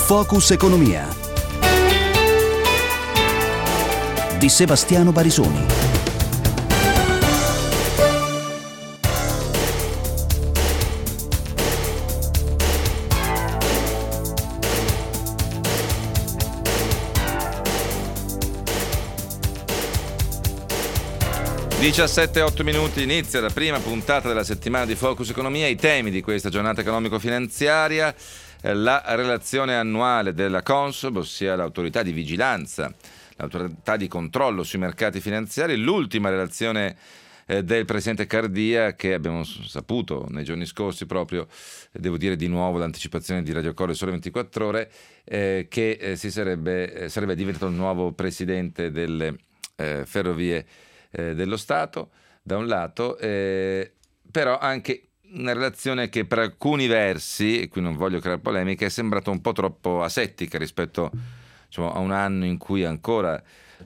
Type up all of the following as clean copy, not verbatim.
Focus Economia di Sebastiano Barisoni. Diciassette e 8 minuti, inizia la prima puntata della settimana di Focus Economia. I temi di questa giornata economico-finanziaria: la relazione annuale della Consob, ossia l'autorità di vigilanza, l'autorità di controllo sui mercati finanziari, l'ultima relazione del presidente Cardia, che abbiamo saputo nei giorni scorsi, proprio, devo dire di nuovo l'anticipazione di Radio Core Sole 24 Ore, che sarebbe diventato il nuovo presidente delle ferrovie dello Stato, da un lato, però anche una relazione che per alcuni versi, e qui non voglio creare polemiche, è sembrata un po' troppo asettica rispetto, diciamo, a un anno in cui ancora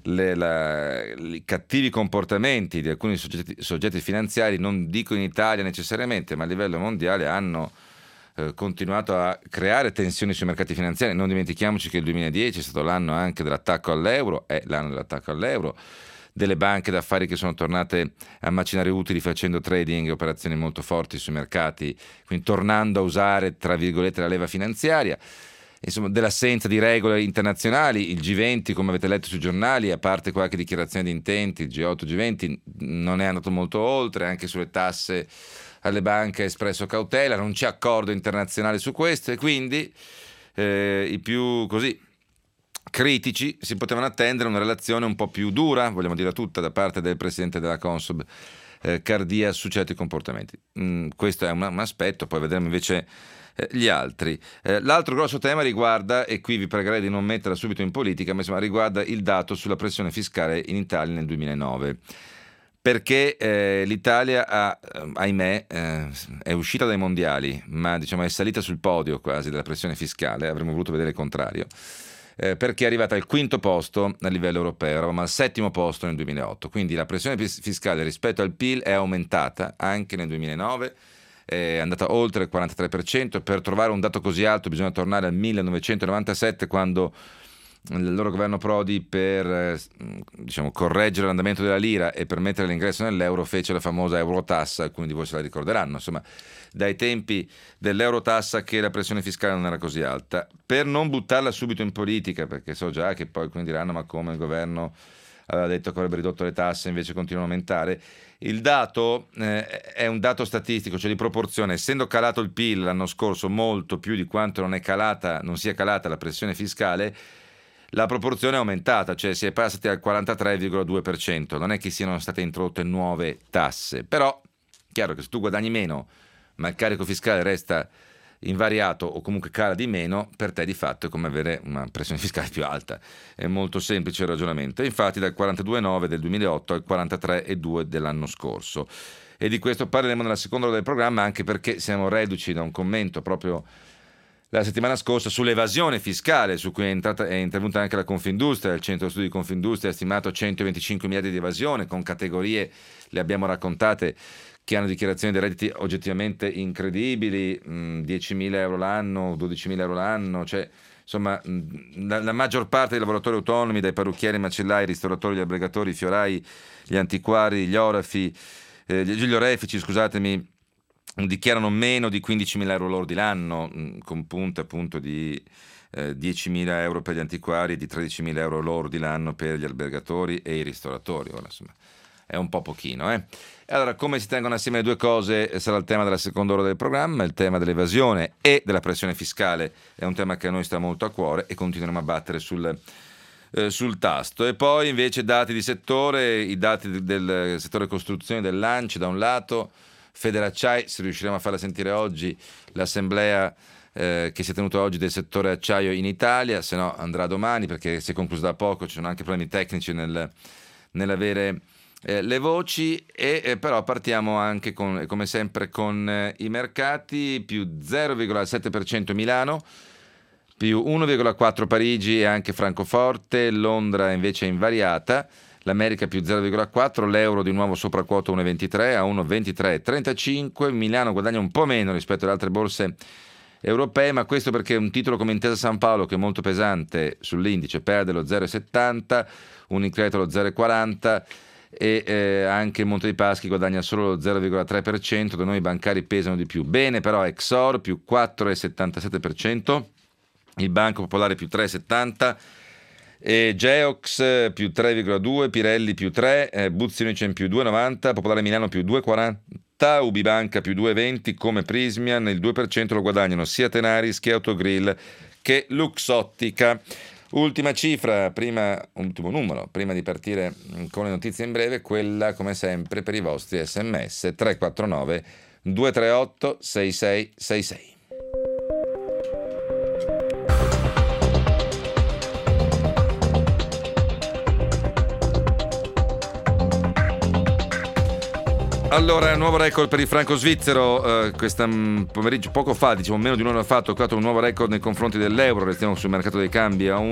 i cattivi comportamenti di alcuni soggetti finanziari, non dico in Italia necessariamente, ma a livello mondiale, hanno continuato a creare tensioni sui mercati finanziari. Non dimentichiamoci che il 2010 è stato l'anno anche dell'attacco all'euro, è l'anno dell'attacco all'euro, delle banche d'affari che sono tornate a macinare utili facendo trading e operazioni molto forti sui mercati, quindi tornando a usare, tra virgolette, la leva finanziaria, insomma, dell'assenza di regole internazionali. Il G20, come avete letto sui giornali, a parte qualche dichiarazione di intenti, il G8, G20 non è andato molto oltre, anche sulle tasse alle banche ha espresso cautela, non c'è accordo internazionale su questo, e quindi i più così critici si potevano attendere una relazione un po' più dura, vogliamo dire tutta, da parte del presidente della Consob Cardia su certi comportamenti. Questo è un aspetto, poi vedremo invece gli altri. L'altro grosso tema riguarda, e qui vi pregherei di non metterla subito in politica, ma insomma riguarda il dato sulla pressione fiscale in Italia nel 2009. Perché l'Italia ahimè, è uscita dai mondiali, ma diciamo è salita sul podio quasi della pressione fiscale, avremmo voluto vedere il contrario. Perché è arrivata al quinto posto a livello europeo, eravamo al settimo posto nel 2008, quindi la pressione fiscale rispetto al PIL è aumentata anche nel 2009, è andata oltre il 43%. Per trovare un dato così alto bisogna tornare al 1997, quando il loro governo Prodi, per diciamo correggere l'andamento della lira e permettere l'ingresso nell'euro, fece la famosa eurotassa. Alcuni di voi se la ricorderanno, insomma, dai tempi dell'eurotassa che la pressione fiscale non era così alta. Per non buttarla subito in politica, perché so già che poi alcuni diranno: ma come, il governo aveva detto che avrebbe ridotto le tasse, invece continuano a aumentare. Il dato è un dato statistico, cioè di proporzione. Essendo calato il PIL l'anno scorso molto più di quanto non sia calata la pressione fiscale, la proporzione è aumentata, cioè si è passati al 43,2%. Non è che siano state introdotte nuove tasse, però chiaro che se tu guadagni meno ma il carico fiscale resta invariato o comunque cala di meno, per te di fatto è come avere una pressione fiscale più alta. È molto semplice il ragionamento. Infatti dal 42,9 del 2008 al 43,2 dell'anno scorso. E di questo parleremo nella seconda ora del programma, anche perché siamo reduci da un commento proprio la settimana scorsa sull'evasione fiscale, su cui è intervenuta anche la Confindustria. Il centro studi di Confindustria ha stimato 125 miliardi di evasione, con categorie, le abbiamo raccontate, che hanno dichiarazioni dei redditi oggettivamente incredibili, 10.000 euro l'anno, 12.000 euro l'anno, cioè insomma la maggior parte dei lavoratori autonomi, dai parrucchieri, macellai, ristoratori, gli albergatori, i fiorai, gli antiquari, gli orefici, scusatemi, dichiarano meno di 15.000 euro lordi l'anno, con punte appunto di 10.000 euro per gli antiquari e di 13.000 euro lordi l'anno per gli albergatori e i ristoratori. Ora, insomma, è un po' pochino, E allora, come si tengono assieme le due cose sarà il tema della seconda ora del programma. Il tema dell'evasione e della pressione fiscale è un tema che a noi sta molto a cuore e continueremo a battere sul tasto. E poi invece dati di settore, i dati del settore costruzioni dell'ANCI da un lato, Federacciai, se riusciremo a farla sentire oggi, l'assemblea che si è tenuta oggi del settore acciaio in Italia, se no andrà domani perché si è conclusa da poco, ci sono anche problemi tecnici nell'avere le voci, e però partiamo anche come sempre con i mercati. Più 0,7% Milano, più 1,4% Parigi e anche Francoforte. Londra invece è invariata, l'America più 0,4%, l'euro di nuovo sopra quota 1,23 a 1,2335. Milano guadagna un po' meno rispetto alle altre borse europee, ma questo perché un titolo come Intesa San Paolo, che è molto pesante sull'indice, perde lo 0,70, Unicredit lo 0,40 e anche Monte dei Paschi guadagna solo lo 0,3%, da noi i bancari pesano di più. Bene però Exor più 4,77%, il Banco Popolare più 3,70%, e Geox più 3,2%, Pirelli più 3%, Buzzi Unicem più 2,90%, Popolare Milano più 2,40%, Ubibanca più 2,20%, come Prismian il 2% lo guadagnano sia Tenaris che Autogrill che Luxottica. Ultimo numero, prima di partire con le notizie in breve, quella come sempre per i vostri sms 349 238 6666. Allora, nuovo record per il franco svizzero, questo pomeriggio, poco fa, diciamo meno di un'ora fa, ha toccato un nuovo record nei confronti dell'euro, restiamo sul mercato dei cambi a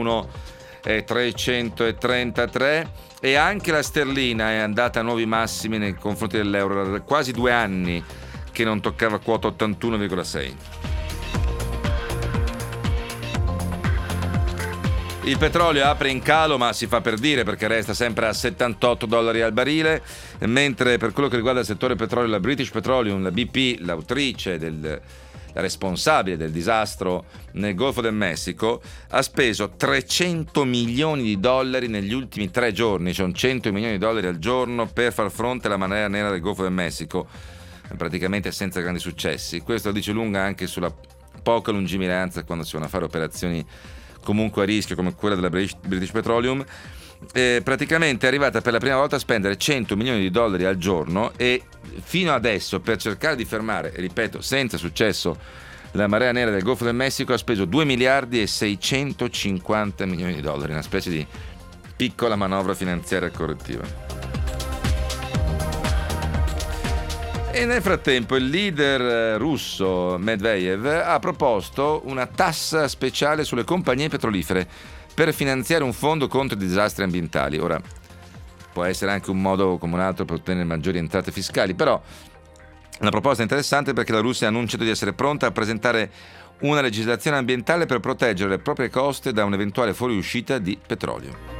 1,333 e anche la sterlina è andata a nuovi massimi nei confronti dell'euro, era quasi 2 anni che non toccava quota 81,6. Il petrolio apre in calo, ma si fa per dire perché resta sempre a $78 al barile, mentre per quello che riguarda il settore petrolio, la British Petroleum, la BP, l'autrice la responsabile del disastro nel Golfo del Messico, ha speso $300 milioni negli ultimi 3 giorni, cioè $100 milioni al giorno per far fronte alla marea nera del Golfo del Messico, praticamente senza grandi successi. Questo lo dice lunga anche sulla poca lungimiranza quando si vanno a fare operazioni comunque a rischio come quella della British Petroleum. Praticamente è arrivata per la prima volta a spendere $100 milioni al giorno e fino adesso, per cercare di fermare, ripeto, senza successo, la marea nera del Golfo del Messico, ha speso $2,650 milioni, una specie di piccola manovra finanziaria correttiva. E nel frattempo il leader russo Medvedev ha proposto una tassa speciale sulle compagnie petrolifere per finanziare un fondo contro i disastri ambientali. Ora, può essere anche un modo come un altro per ottenere maggiori entrate fiscali, però una proposta interessante perché la Russia ha annunciato di essere pronta a presentare una legislazione ambientale per proteggere le proprie coste da un'eventuale fuoriuscita di petrolio.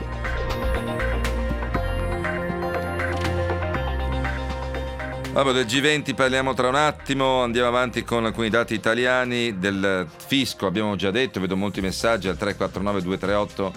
Vabbè, del G20 parliamo tra un attimo, andiamo avanti con alcuni dati italiani. Del fisco abbiamo già detto, vedo molti messaggi al 349 238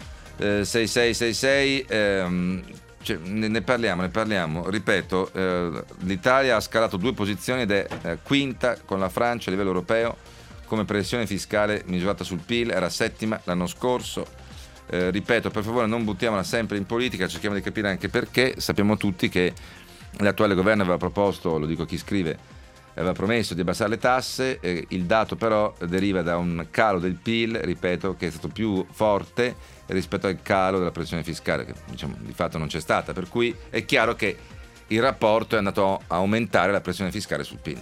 6666, ne parliamo, ripeto, l'Italia ha scalato 2 posizioni ed è quinta con la Francia a livello europeo come pressione fiscale misurata sul PIL, era 7ª l'anno scorso. Ripeto, per favore non buttiamola sempre in politica, cerchiamo di capire anche perché. Sappiamo tutti che l'attuale governo aveva proposto, lo dico a chi scrive, aveva promesso di abbassare le tasse, il dato però deriva da un calo del PIL, ripeto, che è stato più forte rispetto al calo della pressione fiscale, che diciamo di fatto non c'è stata, per cui è chiaro che il rapporto è andato a aumentare la pressione fiscale sul PIL.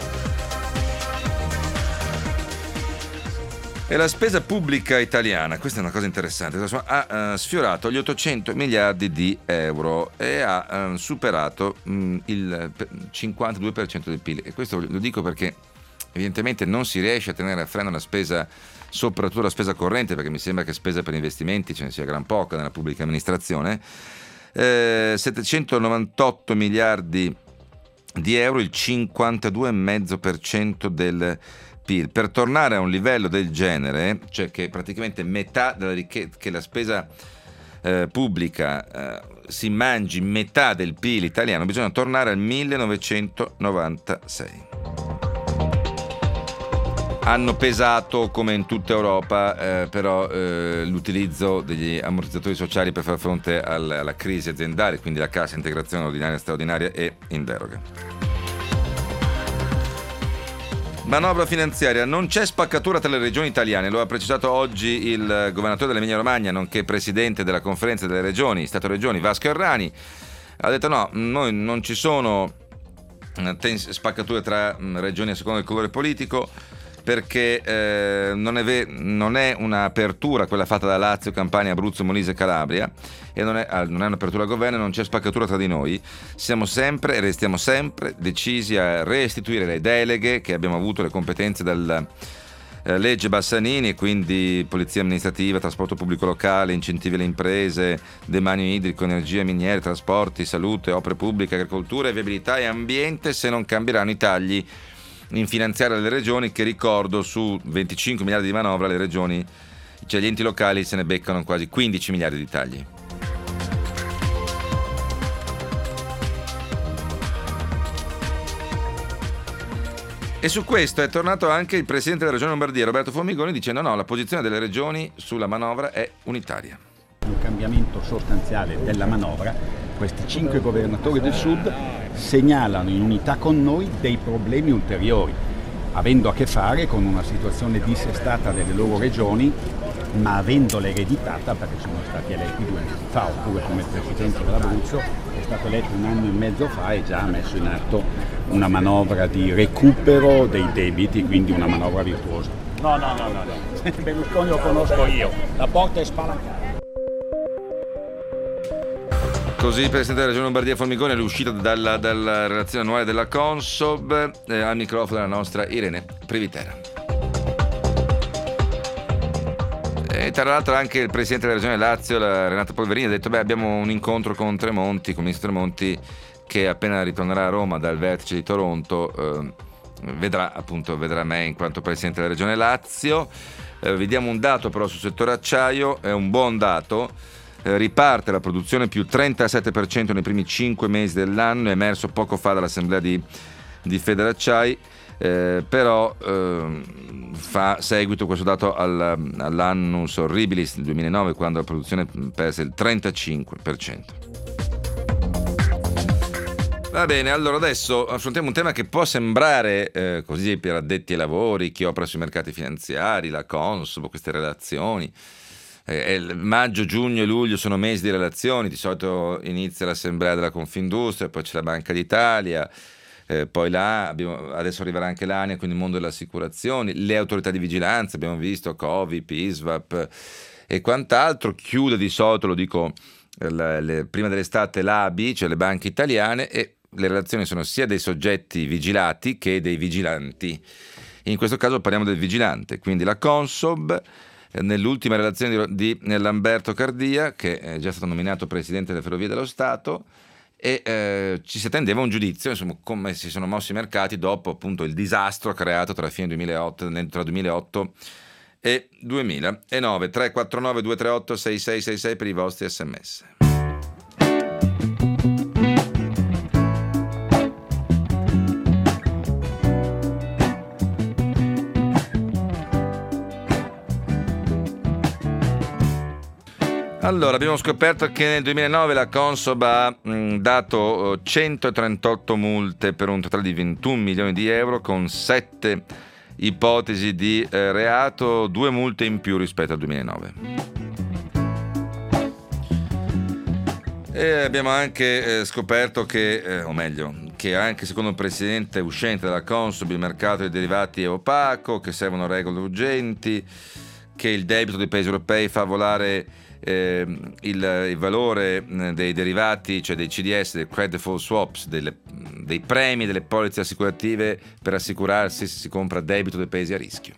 E la spesa pubblica italiana, questa è una cosa interessante, ha sfiorato gli 800 miliardi di euro e ha superato il 52% del PIL. E questo lo dico perché evidentemente non si riesce a tenere a freno la spesa, soprattutto la spesa corrente, perché mi sembra che spesa per investimenti ce ne sia gran poca nella pubblica amministrazione. 798 miliardi di euro, il 52,5% del PIL. Per tornare a un livello del genere, cioè che praticamente metà della ricchezza, che la spesa pubblica si mangi metà del PIL italiano, bisogna tornare al 1996. Hanno pesato, come in tutta Europa, però l'utilizzo degli ammortizzatori sociali per far fronte alla crisi aziendale, quindi la cassa integrazione ordinaria e straordinaria è in deroga. Manovra finanziaria, non c'è spaccatura tra le regioni italiane, lo ha precisato oggi il governatore dell'Emilia Romagna, nonché presidente della conferenza delle regioni, Stato-Regioni, Vasco Errani. Ha detto no, noi non ci sono spaccature tra regioni a seconda del colore politico, perché non è un'apertura quella fatta da Lazio, Campania, Abruzzo, Molise e Calabria, e non è un'apertura al governo, non c'è spaccatura tra di noi. Siamo sempre e restiamo sempre decisi a restituire le deleghe che abbiamo avuto, le competenze dal legge Bassanini, quindi polizia amministrativa, trasporto pubblico locale, incentivi alle imprese, demanio idrico, energia, miniere, trasporti, salute, opere pubbliche, agricoltura, viabilità e ambiente, se non cambieranno i tagli in finanziaria delle regioni, che ricordo su 25 miliardi di manovra le regioni, cioè gli enti locali, se ne beccano quasi 15 miliardi di tagli. E su questo è tornato anche il presidente della regione Lombardia, Roberto Formigoni, dicendo no, la posizione delle regioni sulla manovra è unitaria. Un cambiamento sostanziale della manovra, questi 5 governatori del Sud segnalano in unità con noi dei problemi ulteriori, avendo a che fare con una situazione dissestata delle loro regioni, ma avendola ereditata perché sono stati eletti 2 mesi fa, oppure come il presidente dell'Abruzzo è stato eletto 1 anno e mezzo fa e già ha messo in atto una manovra di recupero dei debiti, quindi una manovra virtuosa. No. Berlusconi lo conosco io, la porta è spalancata. Così il presidente della regione Lombardia Formigoni è uscito dalla relazione annuale della Consob, al microfono della nostra Irene Privitera. E tra l'altro anche il presidente della regione Lazio, Renata Polverini, ha detto abbiamo un incontro con Tremonti, con il ministro Tremonti, che appena ritornerà a Roma dal vertice di Toronto vedrà me in quanto presidente della regione Lazio. Vi diamo un dato però sul settore acciaio, è un buon dato. Riparte la produzione più 37% nei primi 5 mesi dell'anno, è emerso poco fa dall'assemblea di Federacciai, però fa seguito questo dato all'annus horribilis del 2009, quando la produzione perse il 35%. Va bene, allora adesso affrontiamo un tema che può sembrare così per addetti ai lavori, chi opera sui mercati finanziari, la Consob, queste relazioni. Maggio, giugno e luglio sono mesi di relazioni, di solito inizia l'assemblea della Confindustria, poi c'è la Banca d'Italia, poi adesso arriverà anche l'ANIA, quindi il mondo delle assicurazioni, le autorità di vigilanza, abbiamo visto Covid, ISVAP e quant'altro. Chiude di solito, lo dico, prima dell'estate l'ABI, cioè le banche italiane, e le relazioni sono sia dei soggetti vigilati che dei vigilanti. In questo caso parliamo del vigilante, quindi la Consob. Nell'ultima relazione di Lamberto Cardia, che è già stato nominato presidente delle Ferrovie dello Stato, e ci si attendeva un giudizio, insomma, come si sono mossi i mercati dopo appunto il disastro creato tra 2008 e 2009. 349 238 6666 per i vostri sms. Allora, abbiamo scoperto che nel 2009 la Consob ha dato 138 multe per un totale di 21 milioni di euro, con 7 ipotesi di reato, 2 multe in più rispetto al 2009. E abbiamo anche scoperto che anche secondo il presidente uscente della Consob il mercato dei derivati è opaco, che servono regole urgenti, che il debito dei paesi europei fa volare il valore dei derivati, cioè dei CDS, dei credit default swaps, dei premi delle polizze assicurative per assicurarsi se si compra debito dei paesi a rischio.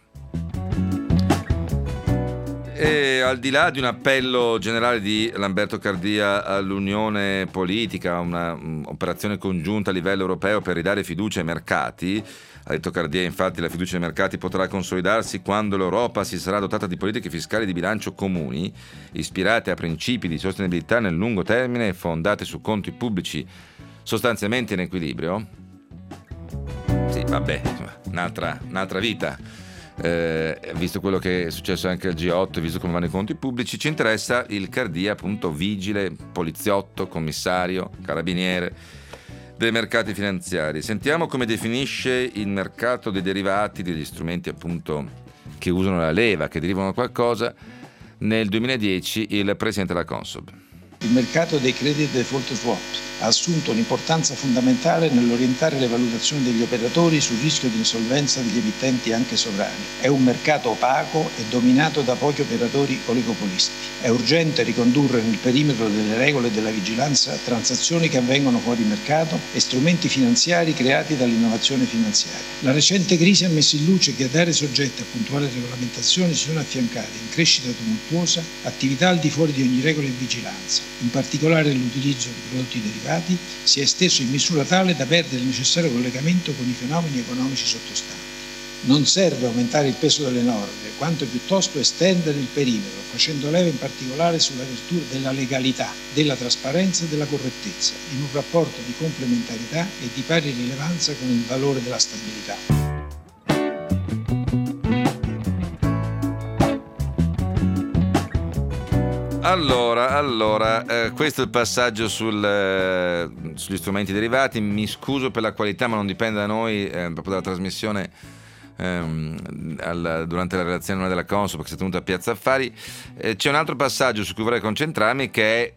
E al di là di un appello generale di Lamberto Cardia all'unione politica, una operazione congiunta a livello europeo per ridare fiducia ai mercati, ha detto Cardia, infatti la fiducia ai mercati potrà consolidarsi quando l'Europa si sarà dotata di politiche fiscali di bilancio comuni, ispirate a principi di sostenibilità nel lungo termine e fondate su conti pubblici sostanzialmente in equilibrio. Sì, vabbè, un'altra vita. Visto quello che è successo anche al G8, visto come vanno i conti pubblici, ci interessa il Cardia, appunto, vigile, poliziotto, commissario, carabiniere dei mercati finanziari. Sentiamo come definisce il mercato dei derivati, degli strumenti appunto che usano la leva, che derivano da qualcosa, nel 2010 il presidente della Consob. Il mercato dei credit default swap ha assunto un'importanza fondamentale nell'orientare le valutazioni degli operatori sul rischio di insolvenza degli emittenti anche sovrani. È un mercato opaco e dominato da pochi operatori oligopolisti. È urgente ricondurre nel perimetro delle regole della vigilanza transazioni che avvengono fuori mercato e strumenti finanziari creati dall'innovazione finanziaria. La recente crisi ha messo in luce che ad aree soggette a puntuale regolamentazione si sono affiancate in crescita tumultuosa attività al di fuori di ogni regola e vigilanza. In particolare l'utilizzo di prodotti derivati si è esteso in misura tale da perdere il necessario collegamento con i fenomeni economici sottostanti. Non serve aumentare il peso delle norme, quanto piuttosto estendere il perimetro, facendo leva in particolare sulla virtù della legalità, della trasparenza e della correttezza, in un rapporto di complementarità e di pari rilevanza con il valore della stabilità. Allora, questo è il passaggio sugli strumenti derivati. Mi scuso per la qualità, ma non dipende da noi, proprio dalla trasmissione durante la relazione annuale della Consob che si è tenuta a Piazza Affari. C'è un altro passaggio su cui vorrei concentrarmi, che è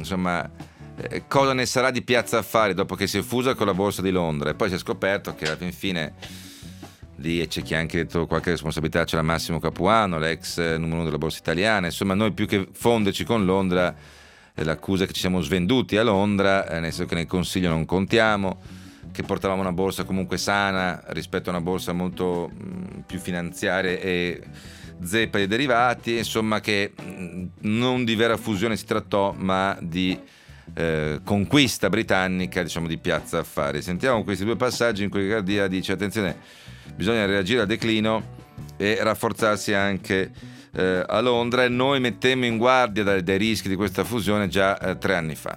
cosa ne sarà di Piazza Affari dopo che si è fusa con la Borsa di Londra, e poi si è scoperto che alla fin fine lì c'è chi ha anche detto qualche responsabilità, c'era Massimo Capuano, l'ex numero 1 della borsa italiana. Insomma, noi più che fonderci con Londra, l'accusa è che ci siamo svenduti a Londra, nel senso che nel Consiglio non contiamo, che portavamo una borsa comunque sana rispetto a una borsa molto più finanziaria e zeppa di derivati, insomma che non di vera fusione si trattò, ma di conquista britannica, diciamo, di Piazza Affari. Sentiamo questi due passaggi in cui Cardia dice: attenzione, bisogna reagire al declino e rafforzarsi anche a Londra, e noi mettemmo in guardia dai rischi di questa fusione già 3 anni fa.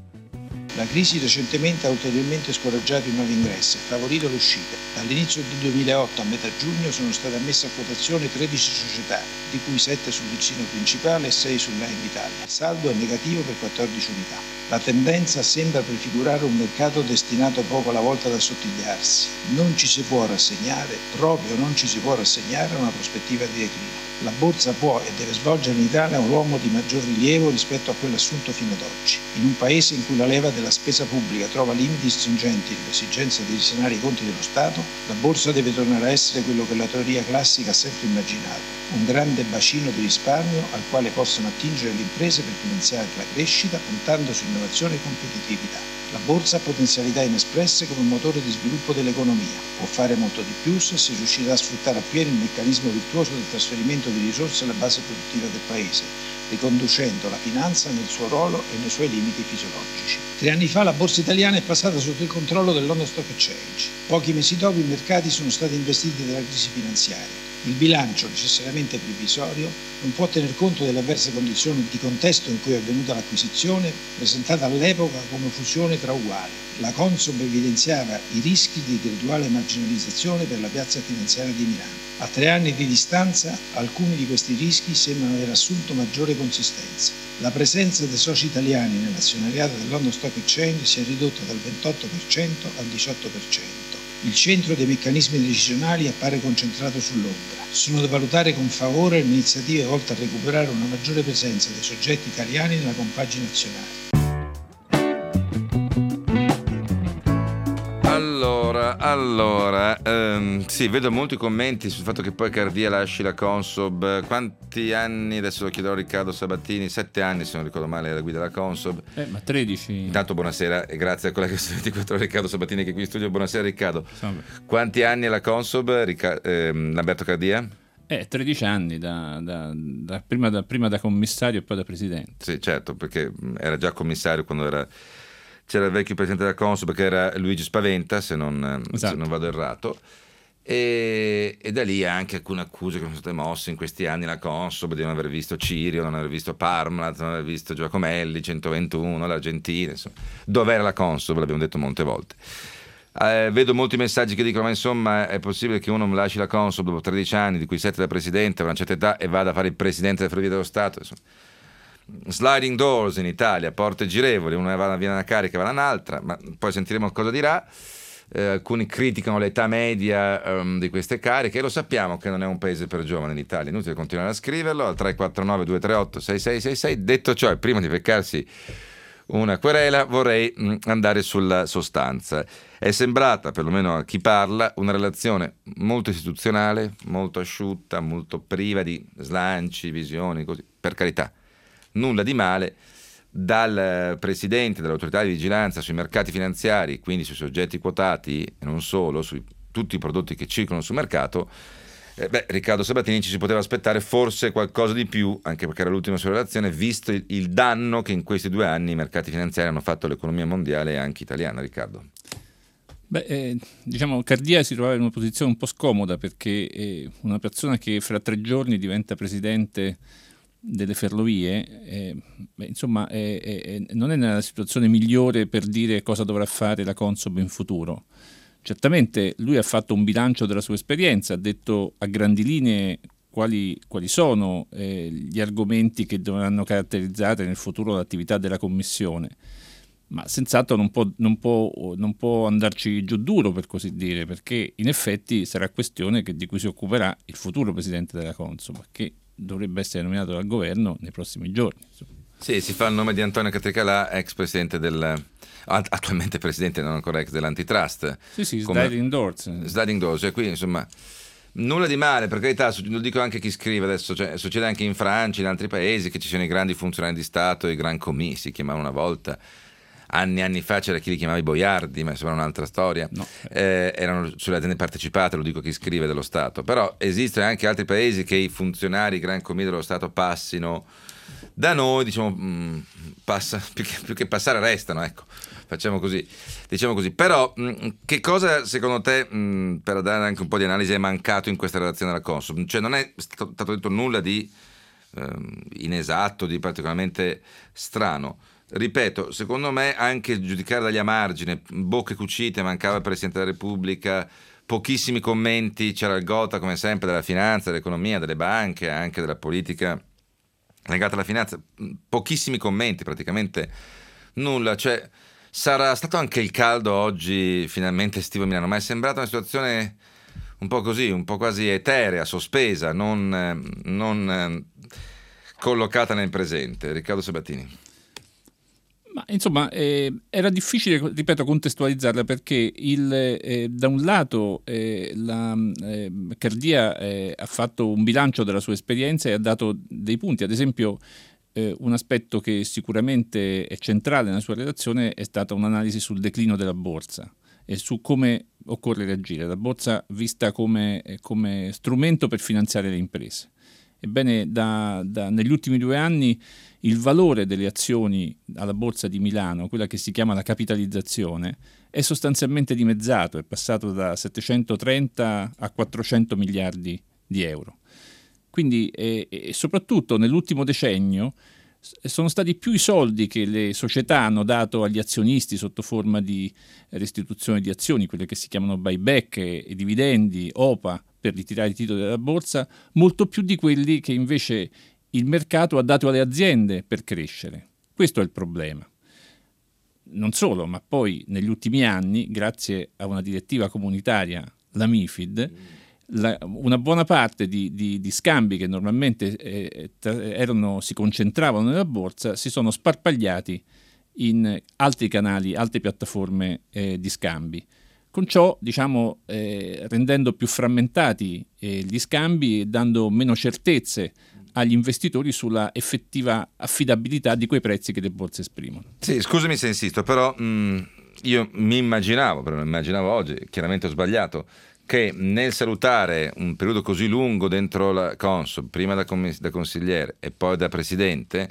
La crisi recentemente ha ulteriormente scoraggiato i nuovi ingressi e favorito le uscite. Dall'inizio del 2008 a metà giugno sono state ammesse a quotazione 13 società, di cui 7 sul listino principale e 6 sull'AIM Italia. Il saldo è negativo per 14 unità. La tendenza sembra prefigurare un mercato destinato poco alla volta ad assottigliarsi. Non ci si può rassegnare, proprio non ci si può rassegnare a una prospettiva di declino. La borsa può e deve svolgere in Italia un ruolo di maggior rilievo rispetto a quello assunto fino ad oggi. In un paese in cui la leva della spesa pubblica trova limiti stringenti nell'esigenza di risanare i conti dello Stato, la borsa deve tornare a essere quello che la teoria classica ha sempre immaginato: un grande bacino di risparmio al quale possono attingere le imprese per finanziare la crescita, puntando su innovazione e competitività. La borsa ha potenzialità inespresse come motore di sviluppo dell'economia. Può fare molto di più se si riuscirà a sfruttare appieno il meccanismo virtuoso del trasferimento di risorse alla base produttiva del Paese, riconducendo la finanza nel suo ruolo e nei suoi limiti fisiologici. 3 anni fa la borsa italiana è passata sotto il controllo del London Stock Exchange. Pochi mesi dopo i mercati sono stati investiti dalla crisi finanziaria. Il bilancio, necessariamente previsorio, non può tener conto delle avverse condizioni di contesto in cui è avvenuta l'acquisizione, presentata all'epoca come fusione tra uguali. La Consob evidenziava i rischi di graduale marginalizzazione per la piazza finanziaria di Milano. A 3 anni di distanza, alcuni di questi rischi sembrano aver assunto maggiore consistenza. La presenza dei soci italiani nell'azionariato del London Stock Exchange si è ridotta dal 28% al 18%. Il centro dei meccanismi decisionali appare concentrato su Londra. Sono da valutare con favore le iniziative volte a recuperare una maggiore presenza dei soggetti italiani nella compagine azionaria. Allora, sì, vedo molti commenti sul fatto che poi Cardia lasci la Consob. Quanti anni? Adesso lo chiederò a Riccardo Sabattini. 7 anni, se non ricordo male, alla guida della Consob. Ma 13. Intanto buonasera e grazie a quella che sono 24 ore, Riccardo Sabattini, che è qui in studio. Buonasera Riccardo. Salve. Quanti anni alla Consob, Lamberto Cardia? 13 anni, prima da commissario e poi da presidente. Sì, certo, perché era già commissario quando c'era il vecchio presidente della Consob, che era Luigi Spaventa, se non vado errato, e da lì anche alcune accuse che sono state mosse in questi anni alla Consob di non aver visto Cirio, non aver visto Parmalat, non aver visto Giacomelli, 121, l'Argentina, insomma. Dov'era la Consob? L'abbiamo detto molte volte. Vedo molti messaggi che dicono: ma insomma, è possibile che uno lasci la Consob dopo 13 anni, di cui 7 da presidente, a una certa età, e vada a fare il presidente delle Ferrovie dello Stato? Insomma, sliding doors in Italia, porte girevoli, una viene una carica, va un'altra, ma poi sentiremo cosa dirà. alcuni criticano l'età media di queste cariche, e lo sappiamo che non è un paese per giovani l'Italia, inutile continuare a scriverlo al 349 238 6666. Detto ciò, prima di beccarsi una querela vorrei andare sulla sostanza. È sembrata, perlomeno a chi parla, una relazione molto istituzionale, molto asciutta, molto priva di slanci, visioni, così. Per carità, nulla di male. Dal presidente dell'autorità di vigilanza sui mercati finanziari, quindi sui soggetti quotati e non solo, su tutti i prodotti che circolano sul mercato, Riccardo Sabatini ci si poteva aspettare forse qualcosa di più, anche perché era l'ultima sua relazione, visto il danno che in questi 2 anni i mercati finanziari hanno fatto all'economia mondiale e anche italiana. Riccardo. Diciamo Cardia si trovava in una posizione un po' scomoda, perché una persona che fra 3 giorni diventa presidente delle ferrovie, non è nella situazione migliore per dire cosa dovrà fare la Consob in futuro. Certamente lui ha fatto un bilancio della sua esperienza, ha detto a grandi linee quali sono gli argomenti che dovranno caratterizzare nel futuro l'attività della Commissione, ma senz'altro non può andarci giù duro, per così dire, perché in effetti sarà questione di cui si occuperà il futuro presidente della Consob, che dovrebbe essere nominato dal governo nei prossimi giorni. Sì, si fa il nome di Antonio Catricalà, ex presidente attualmente presidente, non ancora ex dell'antitrust. Sì, sliding doors. Sliding doors, e qui insomma nulla di male, per carità, lo dico anche a chi scrive adesso, succede anche in Francia, in altri paesi, che ci siano i grandi funzionari di Stato, i gran commissari, si chiamavano una volta. Anni fa c'era chi li chiamava i boiardi, ma insomma è un'altra storia. No. Erano sulle aziende partecipate, lo dico a chi scrive, dello Stato. Però esistono anche altri paesi che i funzionari, i gran commissari dello Stato passino. Da noi, diciamo, più che passare restano, ecco, facciamo così, diciamo così. Però che cosa secondo te, per dare anche un po' di analisi, è mancato in questa relazione della Consob? Cioè non è stato detto nulla di inesatto, di particolarmente strano. Ripeto, secondo me, anche giudicare dagli a margine, bocche cucite, mancava il Presidente della Repubblica, pochissimi commenti, c'era il gota come sempre della finanza, dell'economia, delle banche, anche della politica legata alla finanza, pochissimi commenti, praticamente nulla. Cioè sarà stato anche il caldo oggi finalmente estivo a Milano, ma è sembrata una situazione un po' così, un po' quasi eterea, sospesa, non collocata nel presente. Riccardo Sabatini. Ma insomma era difficile, ripeto, contestualizzarla, perché da un lato la Cardia ha fatto un bilancio della sua esperienza e ha dato dei punti. Ad esempio un aspetto che sicuramente è centrale nella sua relazione è stata un'analisi sul declino della borsa e su come occorre reagire. La borsa vista come strumento per finanziare le imprese. Ebbene, negli ultimi 2 anni il valore delle azioni alla Borsa di Milano, quella che si chiama la capitalizzazione, è sostanzialmente dimezzato, è passato da 730 a 400 miliardi di euro. Quindi, e soprattutto nell'ultimo decennio, sono stati più i soldi che le società hanno dato agli azionisti sotto forma di restituzione di azioni, quelle che si chiamano buyback e dividendi, OPA, per ritirare i titoli dalla borsa, molto più di quelli che invece il mercato ha dato alle aziende per crescere. Questo è il problema. Non solo, ma poi negli ultimi anni, grazie a una direttiva comunitaria, la MiFID, una buona parte di scambi che normalmente si concentravano nella borsa si sono sparpagliati in altri canali, altre piattaforme di scambi. Con ciò, diciamo, rendendo più frammentati gli scambi e dando meno certezze agli investitori sulla effettiva affidabilità di quei prezzi che le borse esprimono. Sì, scusami se insisto, però io mi immaginavo, però lo immaginavo oggi, chiaramente ho sbagliato, che nel salutare un periodo così lungo dentro la Consob, prima da consigliere e poi da presidente,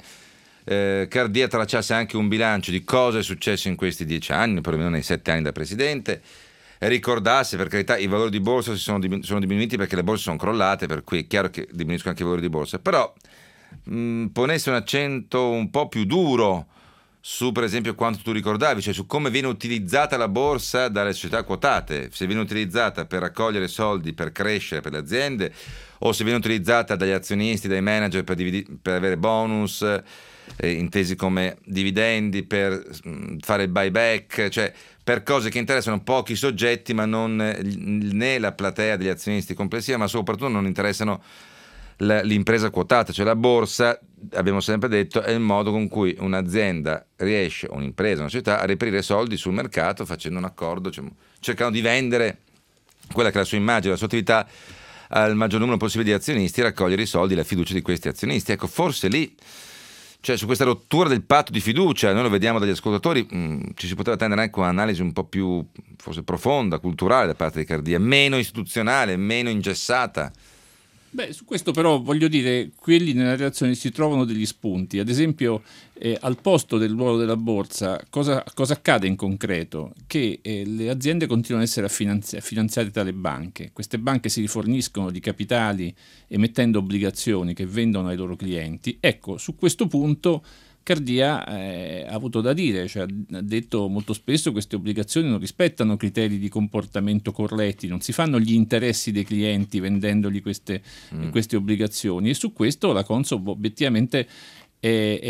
Cardia tracciasse anche un bilancio di cosa è successo in questi 10 anni, perlomeno nei 7 anni da presidente, e ricordasse, per carità, i valori di borsa sono diminuiti perché le borse sono crollate, per cui è chiaro che diminuiscono anche i valori di borsa, però ponesse un accento un po' più duro su, per esempio, quanto tu ricordavi, cioè su come viene utilizzata la borsa dalle società quotate, se viene utilizzata per raccogliere soldi per crescere per le aziende o se viene utilizzata dagli azionisti, dai manager per avere bonus intesi come dividendi, per fare il buyback, cioè per cose che interessano pochi soggetti, ma non né la platea degli azionisti complessiva, ma soprattutto non interessano l'impresa quotata, cioè la borsa, abbiamo sempre detto, è il modo con cui un'azienda riesce, un'impresa, una società, a reperire soldi sul mercato facendo un accordo, cioè, cercando di vendere quella che è la sua immagine, la sua attività al maggior numero possibile di azionisti e raccogliere i soldi, la fiducia di questi azionisti. Ecco, forse lì, cioè su questa rottura del patto di fiducia, noi lo vediamo dagli ascoltatori, ci si poteva attendere anche un'analisi un po' più forse profonda, culturale da parte di Cardia, meno istituzionale, meno ingessata. Beh, su questo però voglio dire, quelli nella relazione si trovano degli spunti. Ad esempio, al posto del ruolo della borsa, cosa accade in concreto? Che le aziende continuano ad essere finanziate dalle banche. Queste banche si riforniscono di capitali emettendo obbligazioni che vendono ai loro clienti. Ecco, su questo punto Cardia ha avuto da dire, cioè ha detto molto spesso che queste obbligazioni non rispettano criteri di comportamento corretti, non si fanno gli interessi dei clienti vendendogli queste obbligazioni, e su questo la Consob obiettivamente si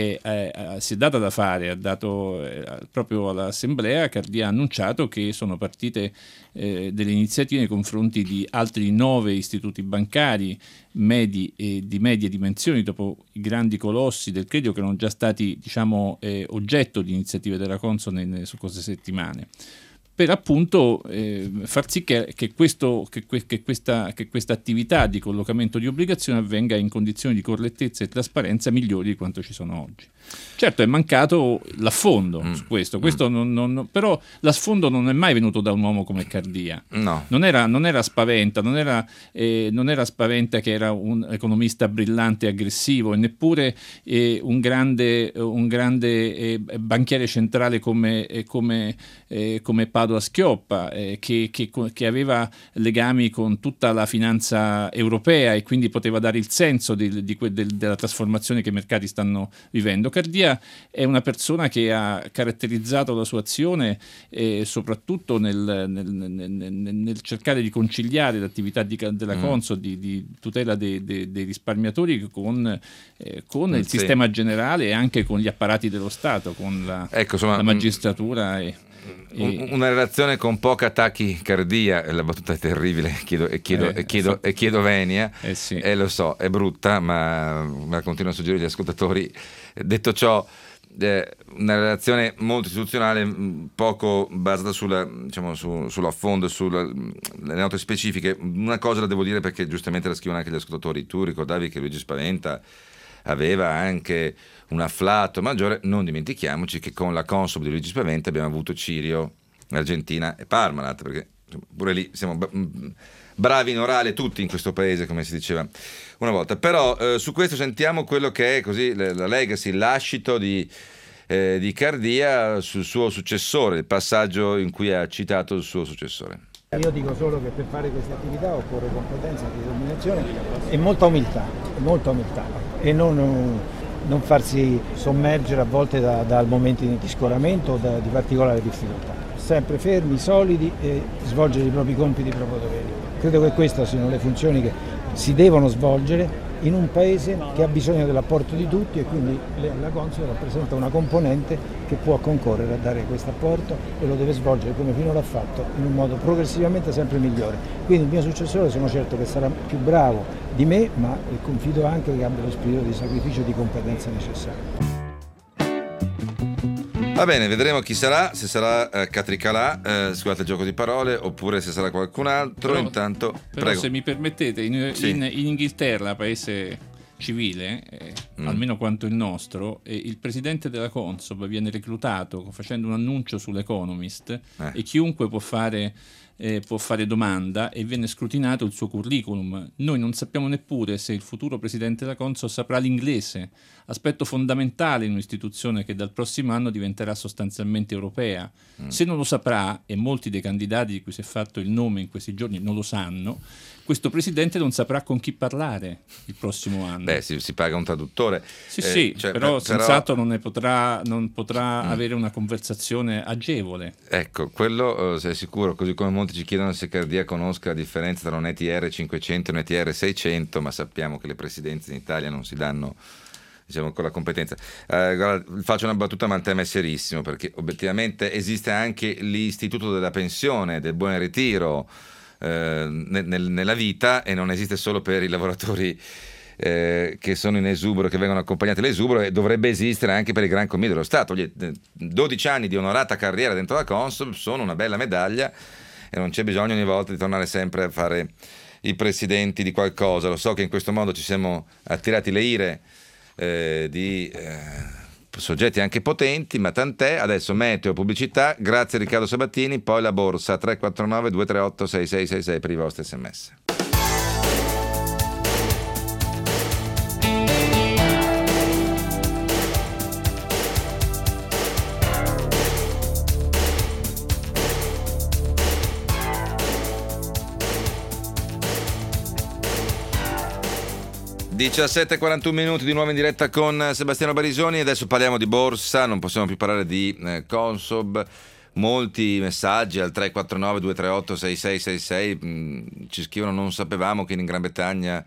è data da fare, ha dato proprio all'assemblea. Cardia ha annunciato che sono partite delle iniziative nei confronti di altri 9 istituti bancari medi e di medie dimensioni, dopo i grandi colossi del credito che erano già stati oggetto di iniziative della Consob nelle scorse settimane, per appunto far sì che questa attività di collocamento di obbligazioni avvenga in condizioni di correttezza e trasparenza migliori di quanto ci sono oggi. Certo, è mancato l'affondo su questo però l'affondo non è mai venuto da un uomo come Cardia. No. Non era Spaventa, non era Spaventa che era un economista brillante e aggressivo, e neppure un grande banchiere centrale come Padoa-Schioppa, che aveva legami con tutta la finanza europea e quindi poteva dare il senso della trasformazione che i mercati stanno vivendo. Cardia è una persona che ha caratterizzato la sua azione soprattutto nel cercare di conciliare l'attività della Consob di tutela dei risparmiatori con il sistema generale e anche con gli apparati dello Stato, con la magistratura una relazione con poca tachicardia. La battuta è terribile, chiedo venia, sì. Lo so, è brutta, ma la continuo a suggerire agli ascoltatori. Detto ciò, una relazione molto istituzionale, poco basata sull'affondo e sulle note specifiche. Una cosa la devo dire, perché giustamente la scrivono anche gli ascoltatori. Tu ricordavi che Luigi Spaventa aveva anche un afflato maggiore. Non dimentichiamoci che con la Consob di Luigi Spaventa abbiamo avuto Cirio, Argentina e Parmalat, perché pure lì siamo bravi in orale tutti in questo paese, come si diceva una volta. Però su questo sentiamo quello che è così la legacy, il lascito di Cardia sul suo successore, il passaggio in cui ha citato il suo successore. Io dico solo che per fare queste attività occorre competenza, determinazione e molta umiltà e non farsi sommergere a volte da momenti di scoramento o di particolare difficoltà. Sempre fermi, solidi e svolgere i propri compiti, i propri doveri. Credo che queste siano le funzioni che si devono svolgere in un paese che ha bisogno dell'apporto di tutti, e quindi la Consob rappresenta una componente che può concorrere a dare questo apporto e lo deve svolgere come finora ha fatto, in un modo progressivamente sempre migliore. Quindi il mio successore sono certo che sarà più bravo di me, ma confido anche che abbia lo spirito di sacrificio e di competenza necessario. Va bene, vedremo chi sarà, se sarà Catricalà, scusate il gioco di parole, oppure se sarà qualcun altro. Però, intanto, prego. Se mi permettete, in Inghilterra, paese civile, almeno quanto il nostro, il presidente della Consob viene reclutato facendo un annuncio sull'Economist e chiunque può fare domanda e viene scrutinato il suo curriculum. Noi non sappiamo neppure se il futuro presidente della Consob saprà l'inglese, aspetto fondamentale in un'istituzione che dal prossimo anno diventerà sostanzialmente europea. Se non lo saprà, e molti dei candidati di cui si è fatto il nome in questi giorni non lo sanno, questo presidente non saprà con chi parlare il prossimo anno. Beh, si paga un traduttore. Però senz'altro non potrà avere una conversazione agevole. Ecco, quello sei sicuro, così come molti ci chiedono se Cardia conosca la differenza tra un ETR 500 e un ETR 600, ma sappiamo che le presidenze in Italia non si danno diciamo, con la competenza. Guarda, faccio una battuta, ma a te è serissimo, perché obiettivamente esiste anche l'istituto della pensione, del buon ritiro nella vita, e non esiste solo per i lavoratori che sono in esubero, che vengono accompagnati all'esubero, e dovrebbe esistere anche per i gran commi dello Stato. 12 anni di onorata carriera dentro la Consob sono una bella medaglia, e non c'è bisogno ogni volta di tornare sempre a fare i presidenti di qualcosa. Lo so che in questo modo ci siamo attirati le ire di soggetti anche potenti, ma tant'è. Adesso meteo, pubblicità, grazie Riccardo Sabattini, poi la borsa 349 238 6666 per i vostri sms. – 17:41 di nuovo in diretta con Sebastiano Barisoni. Adesso parliamo di borsa, non possiamo più parlare di Consob. Molti messaggi al 349 238 6666 ci scrivono: non sapevamo che in Gran Bretagna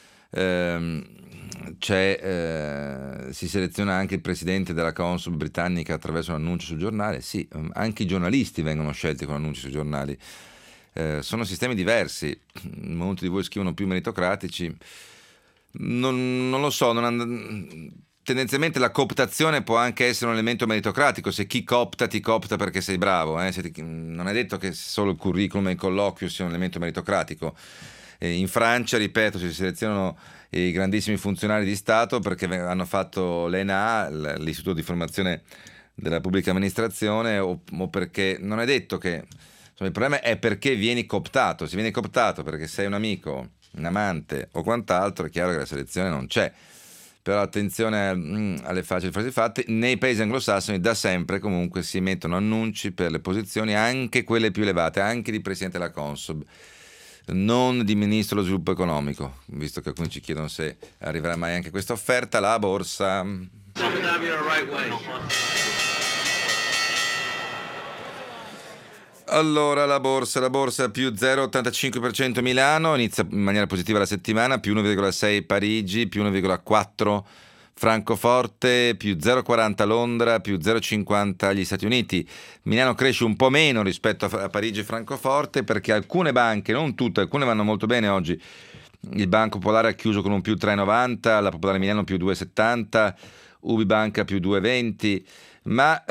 si seleziona anche il presidente della Consob britannica attraverso un annuncio sul giornale. Sì, anche i giornalisti vengono scelti con annunci sui giornali. Sono sistemi diversi, molti di voi scrivono più meritocratici. Non lo so, tendenzialmente la cooptazione può anche essere un elemento meritocratico. Se chi coopta ti coopta perché sei bravo, non è detto che solo il curriculum e il colloquio sia un elemento meritocratico. In Francia, ripeto, si selezionano i grandissimi funzionari di Stato perché hanno fatto l'ENA, l'istituto di formazione della pubblica amministrazione, o perché non è detto che, insomma, il problema è perché vieni cooptato. Se vieni cooptato perché sei un amico, un amante o quant'altro, è chiaro che la selezione non c'è. Però attenzione alle facili frasi fatte. Nei paesi anglosassoni da sempre comunque si emettono annunci per le posizioni, anche quelle più elevate, anche di presidente della Consob, non di ministro dello sviluppo economico, visto che alcuni ci chiedono se arriverà mai anche questa offerta. La borsa. Allora, la borsa più 0,85% Milano, inizia in maniera positiva la settimana, più 1,6 Parigi, più 1,4 Francoforte, più 0,40 Londra, più 0,50 gli Stati Uniti. Milano cresce un po' meno rispetto a Parigi e Francoforte perché alcune banche, non tutte, alcune vanno molto bene oggi. Il Banco Popolare ha chiuso con un più 3,90, la Popolare Milano più 2,70, Ubibanca più 2,20, ma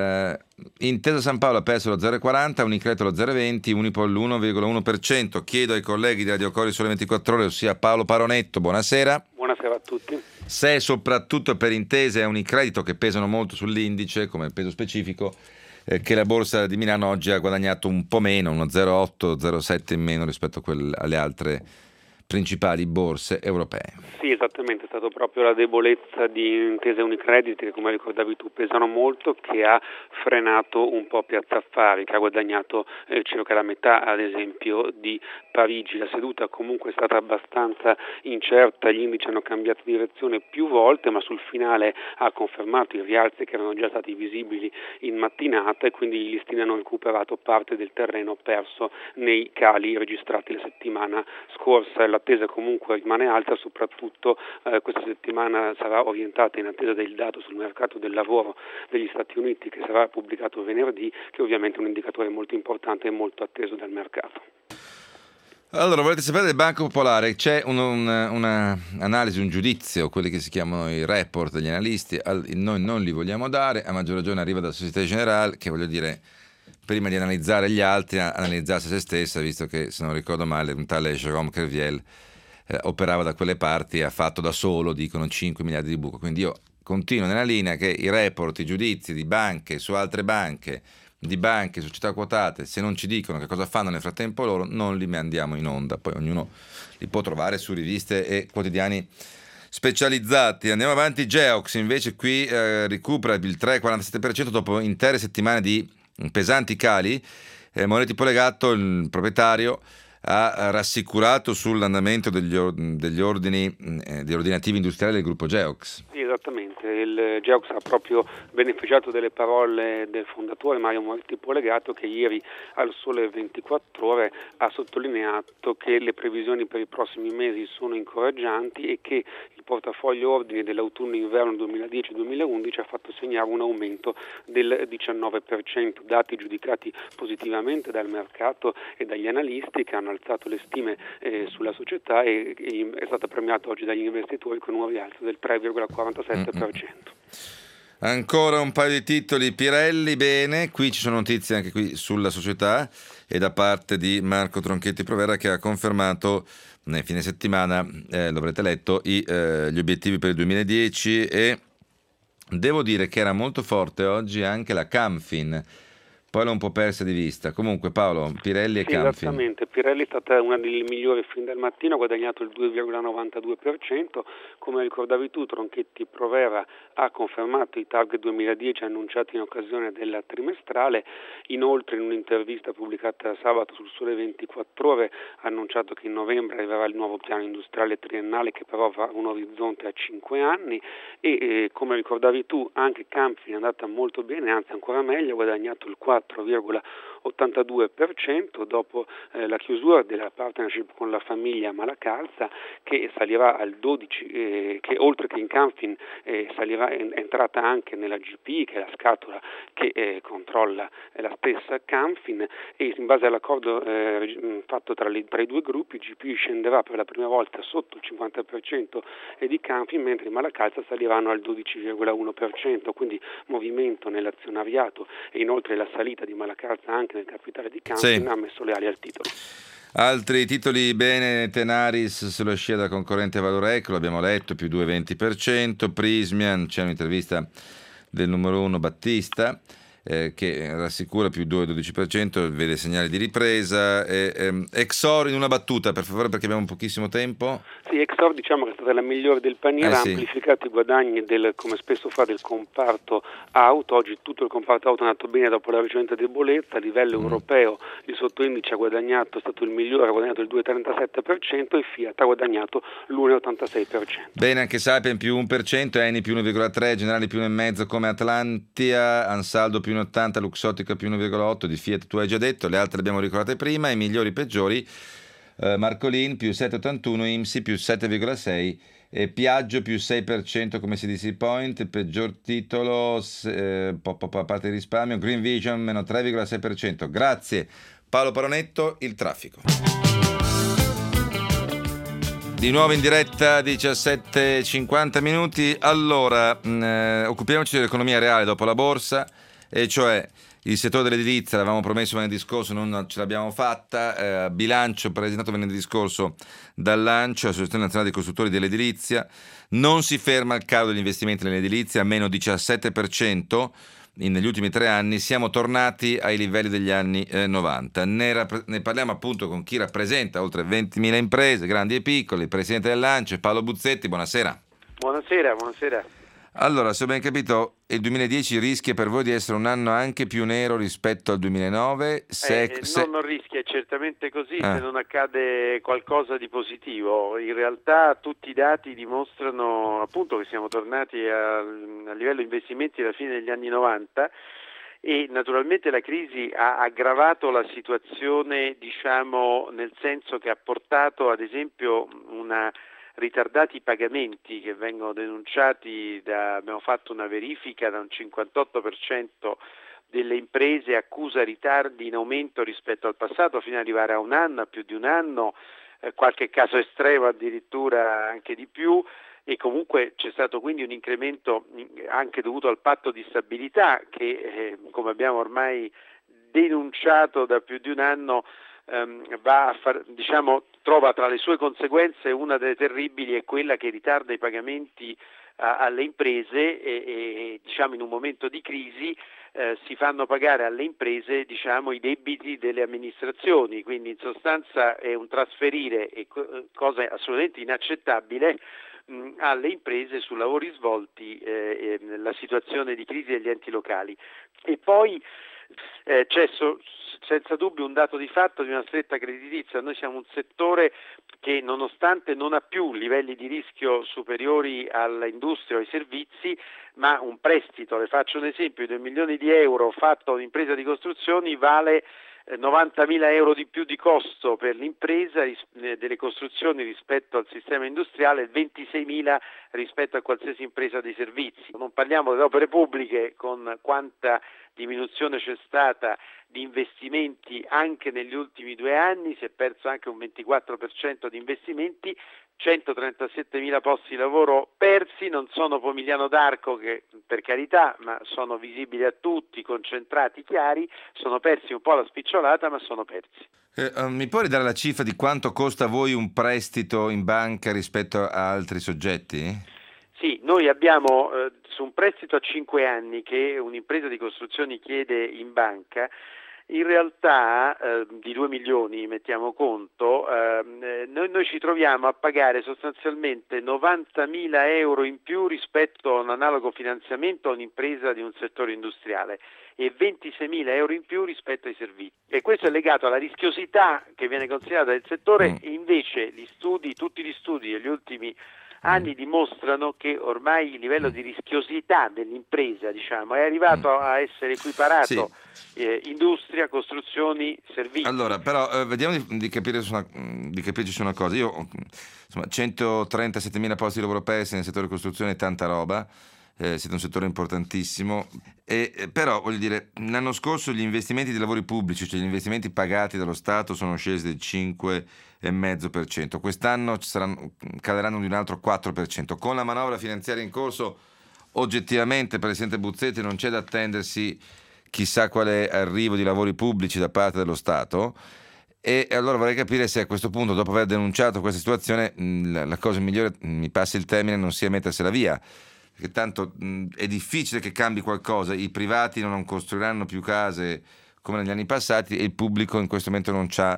Intesa San Paolo ha perso lo 0,40, Unicredit lo 0,20, Unipol l'1,1%. Chiedo ai colleghi di Radio Cori Sole 24 Ore, ossia Paolo Paronetto, buonasera. Buonasera a tutti. Se soprattutto per Intesa e Unicredito, che pesano molto sull'indice come peso specifico, che la borsa di Milano oggi ha guadagnato un po' meno, uno 0,8-0,7 in meno rispetto alle altre principali borse europee. Sì, esattamente, è stato proprio la debolezza di Intesa e Unicredit, che come ricordavi tu pesano molto, che ha frenato un po' Piazza Affari, che ha guadagnato circa la metà, ad esempio, di Parigi. La seduta comunque è stata abbastanza incerta, gli indici hanno cambiato direzione più volte, ma sul finale ha confermato i rialzi che erano già stati visibili in mattinata, e quindi i listini hanno recuperato parte del terreno perso nei cali registrati la settimana scorsa. L'attesa comunque rimane alta, soprattutto questa settimana sarà orientata in attesa del dato sul mercato del lavoro degli Stati Uniti, che sarà pubblicato venerdì, che ovviamente è un indicatore molto importante e molto atteso dal mercato. Allora, volete sapere del Banco Popolare? C'è una analisi, un giudizio, quelli che si chiamano i report degli analisti. Noi non li vogliamo dare, a maggior ragione arriva dalla Société Générale, che, voglio dire, prima di analizzare gli altri, analizzasse se stessa, visto che, se non ricordo male, un tale Jérôme Kerviel operava da quelle parti e ha fatto da solo, dicono, 5 miliardi di buco. Quindi io continuo nella linea che i report, i giudizi di banche su altre banche, di banche, società quotate, se non ci dicono che cosa fanno nel frattempo loro, non li mandiamo in onda. Poi ognuno li può trovare su riviste e quotidiani specializzati. Andiamo avanti. Geox invece qui recupera il 3,47% dopo intere settimane di pesanti cali. Moretti Polegatto, il proprietario, ha rassicurato sull'andamento degli ordinativi industriali del gruppo Geox. Sì, esattamente. il Geox ha proprio beneficiato delle parole del fondatore Mario Moretti Polegato, che ieri al Sole 24 Ore ha sottolineato che le previsioni per i prossimi mesi sono incoraggianti e che il portafoglio ordini dell'autunno-inverno 2010-2011 ha fatto segnare un aumento del 19%, dati giudicati positivamente dal mercato e dagli analisti, che hanno alzato le stime sulla società, e è stata premiata oggi dagli investitori con un rialzo del 3,47%. Ancora un paio di titoli. Pirelli, bene, qui ci sono notizie anche qui sulla società e da parte di Marco Tronchetti Provera, che ha confermato nel fine settimana, lo avrete letto, gli obiettivi per il 2010, e devo dire che era molto forte oggi anche la Camfin, poi l'ho un po' persa di vista. Comunque Paolo, Pirelli e Camfin. Esattamente, Pirelli è stata una delle migliori fin dal mattino, ha guadagnato il 2,92%, come ricordavi tu Tronchetti Provera ha confermato i target 2010 annunciati in occasione della trimestrale. Inoltre in un'intervista pubblicata sabato sul Sole 24 Ore ha annunciato che in novembre arriverà il nuovo piano industriale triennale, che però avrà un orizzonte a 5 anni, e come ricordavi tu anche Camfin è andata molto bene, anzi ancora meglio, ha guadagnato il 4,82% dopo la chiusura della partnership con la famiglia Malacalza, che salirà al 12%, che oltre che in Camfin salirà, è entrata anche nella GP, che è la scatola che controlla la stessa Camfin, e in base all'accordo fatto tra i due gruppi, GP scenderà per la prima volta sotto il 50% di Camfin, mentre i Malacalza saliranno al 12,1%, quindi movimento nell'azionariato, e inoltre la salita di Malacalza anche nel capitale di Camfin ha messo le ali al titolo. Altri titoli, bene, Tenaris sulla scia da concorrente Valorec, lo abbiamo letto, più 2,20%, Prismian, c'è un'intervista del numero 1 Battista, che rassicura, più 2,12%, vede segnali di ripresa. Exor, in una battuta per favore, perché abbiamo pochissimo tempo. Sì, Exor diciamo che è stata la migliore del paniere, ha amplificato i guadagni come spesso fa, del comparto auto. Oggi tutto il comparto auto è andato bene dopo la recente debolezza. A livello europeo il sottoindice è stato il migliore, ha guadagnato il 2,37%, e Fiat ha guadagnato l'1,86%. Bene, anche Saipem più 1%, Eni più 1,3%, Generali più 1,5% come Atlantia, Ansaldo più 1,80%, Luxottica più 1,8%, di Fiat tu hai già detto, le altre abbiamo ricordate prima. I migliori e peggiori, Marcolin più 7,81%, IMSI più 7,6%, e Piaggio più 6% come CDC Point. Peggior titolo, a parte il risparmio, Green Vision meno 3,6%. Grazie Paolo Paronetto. Il traffico. Di nuovo in diretta, 17:50 minuti. Allora, occupiamoci dell'economia reale dopo la borsa, e cioè il settore dell'edilizia. L'avevamo promesso venerdì scorso, non ce l'abbiamo fatta. Bilancio presentato venerdì scorso dall'ANCE, Associazione Nazionale dei Costruttori dell'Edilizia. Non si ferma il calo degli investimenti nell'edilizia, a meno 17% negli ultimi 3 anni. Siamo tornati ai livelli degli anni 90. Ne parliamo appunto con chi rappresenta oltre 20.000 imprese, grandi e piccole, il presidente dell'ANCE, Paolo Buzzetti. Buonasera. Buonasera. Allora, se ho ben capito, il 2010 rischia per voi di essere un anno anche più nero rispetto al 2009? Non rischia, è certamente così, se non accade qualcosa di positivo. In realtà tutti i dati dimostrano appunto che siamo tornati a livello investimenti alla fine degli anni 90, e naturalmente la crisi ha aggravato la situazione, diciamo, nel senso che ha portato ad esempio ritardati pagamenti che vengono denunciati abbiamo fatto una verifica, da un 58% delle imprese accusa ritardi in aumento rispetto al passato, fino ad arrivare a un anno, a più di un anno, qualche caso estremo addirittura anche di più, e comunque c'è stato quindi un incremento anche dovuto al patto di stabilità che come abbiamo ormai denunciato da più di un anno, trova tra le sue conseguenze una delle terribili, è quella che ritarda i pagamenti alle imprese, e in un momento di crisi si fanno pagare alle imprese i debiti delle amministrazioni, quindi in sostanza è un trasferire, cosa assolutamente inaccettabile, alle imprese su lavori svolti la situazione di crisi degli enti locali. E poi C'è senza dubbio un dato di fatto di una stretta creditizia. Noi siamo un settore che nonostante non ha più livelli di rischio superiori all'industria o ai servizi, ma un prestito, le faccio un esempio, di 2 milioni di euro fatto a un'impresa di costruzioni vale 90.000 euro di più di costo per l'impresa delle costruzioni rispetto al sistema industriale e 26.000 rispetto a qualsiasi impresa dei servizi. Non parliamo delle opere pubbliche, con quanta diminuzione c'è stata di investimenti anche negli ultimi 2 anni, si è perso anche un 24% di investimenti, 137.000 posti di lavoro persi, non sono Pomigliano d'Arco che per carità, ma sono visibili a tutti, concentrati, chiari, sono persi un po' alla spicciolata, ma sono persi. Mi puoi ridare la cifra di quanto costa a voi un prestito in banca rispetto a altri soggetti? Sì, noi abbiamo su un prestito a 5 anni che un'impresa di costruzioni chiede in banca, in realtà di 2 milioni mettiamo conto, noi ci troviamo a pagare sostanzialmente 90.000 euro in più rispetto a un analogo finanziamento a un'impresa di un settore industriale e 26.000 euro in più rispetto ai servizi. E questo è legato alla rischiosità che viene considerata del settore e invece tutti gli studi degli ultimi anni dimostrano che ormai il livello di rischiosità dell'impresa, diciamo, è arrivato a essere equiparato industria, costruzioni, servizi. Allora, però vediamo di capirci su una cosa. Io, insomma, 137.000 posti di lavoro persi nel settore costruzione è tanta roba. Siete un settore importantissimo, però voglio dire, l'anno scorso gli investimenti di lavori pubblici, cioè gli investimenti pagati dallo Stato, sono scesi del 5,5%, quest'anno caleranno di un altro 4%. Con la manovra finanziaria in corso, oggettivamente, Presidente Buzzetti, non c'è da attendersi chissà quale arrivo di lavori pubblici da parte dello Stato. E allora vorrei capire se a questo punto, dopo aver denunciato questa situazione, la cosa migliore, mi passi il termine, non sia mettersela via, perché tanto è difficile che cambi qualcosa. I privati non costruiranno più case come negli anni passati e il pubblico in questo momento non c'ha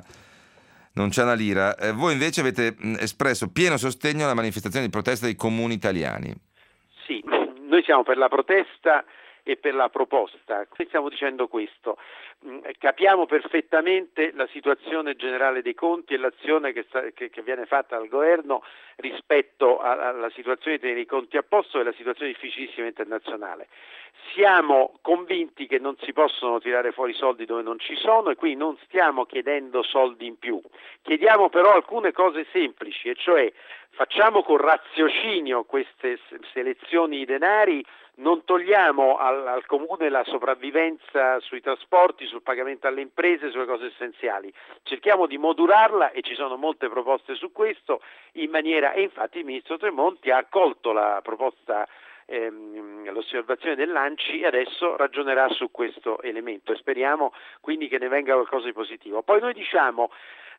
una lira. Voi invece avete espresso pieno sostegno alla manifestazione di protesta dei comuni italiani. Sì, noi siamo per la protesta e per la proposta. Noi stiamo dicendo questo: capiamo perfettamente la situazione generale dei conti e l'azione che viene fatta dal governo rispetto alla situazione dei conti a posto e la situazione difficilissima internazionale. Siamo convinti che non si possono tirare fuori soldi dove non ci sono e quindi non stiamo chiedendo soldi in più. Chiediamo però alcune cose semplici, e cioè facciamo con raziocinio queste selezioni di denari, non togliamo al comune la sopravvivenza sui trasporti, sul pagamento alle imprese, sulle cose essenziali. Cerchiamo di modularla e ci sono molte proposte su questo in maniera, e infatti il ministro Tremonti ha accolto la proposta, l'osservazione dell'ANCI, e adesso ragionerà su questo elemento e speriamo quindi che ne venga qualcosa di positivo. Poi noi diciamo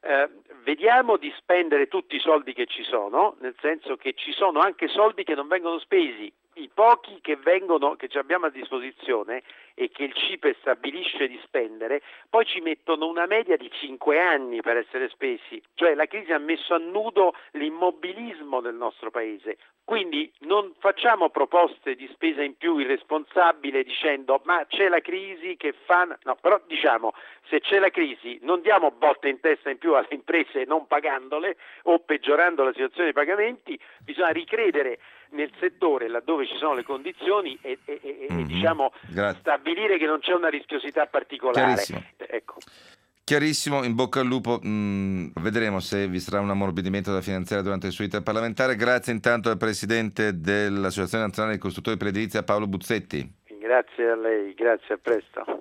vediamo di spendere tutti i soldi che ci sono, nel senso che ci sono anche soldi che non vengono spesi, i pochi che ci abbiamo a disposizione e che il CIPE stabilisce di spendere, poi ci mettono una media di 5 anni per essere spesi, cioè la crisi ha messo a nudo l'immobilismo del nostro paese. Quindi non facciamo proposte di spesa in più irresponsabile dicendo ma c'è la crisi che fa... No, però diciamo, se c'è la crisi non diamo botte in testa in più alle imprese non pagandole o peggiorando la situazione dei pagamenti, bisogna ricredere nel settore laddove ci sono le condizioni e diciamo stabilire che non c'è una rischiosità particolare. Chiarissimo. Ecco. Chiarissimo, in bocca al lupo. Vedremo se vi sarà un ammorbidimento da finanziare durante il suo iter parlamentare. Grazie intanto al Presidente dell'Associazione Nazionale dei Costruttori per l'Edilizia, Paolo Buzzetti. Grazie a lei, grazie, a presto.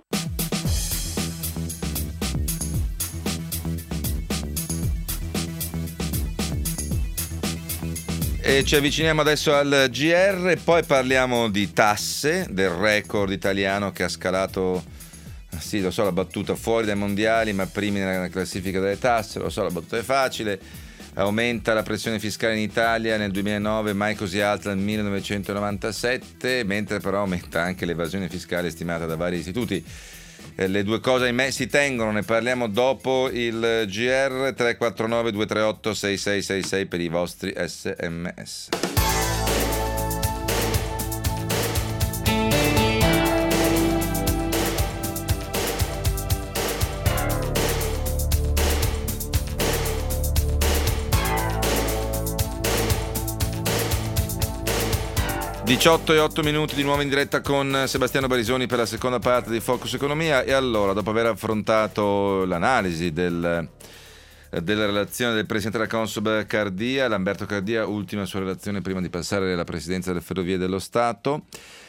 E ci avviciniamo adesso al GR, poi parliamo di tasse, del record italiano che ha scalato, sì lo so, la battuta fuori dai mondiali ma primi nella classifica delle tasse, lo so, la battuta è facile. Aumenta la pressione fiscale in Italia nel 2009, mai così alta nel 1997, mentre però aumenta anche l'evasione fiscale stimata da vari istituti. Le due cose ahimè si tengono, ne parliamo dopo il GR. 349 238 6666 per i vostri SMS. 18:08 di nuovo in diretta con Sebastiano Barisoni per la seconda parte di Focus Economia. E allora, dopo aver affrontato l'analisi della relazione del presidente della Consob Cardia, Lamberto Cardia, ultima sua relazione prima di passare alla presidenza delle Ferrovie dello Stato,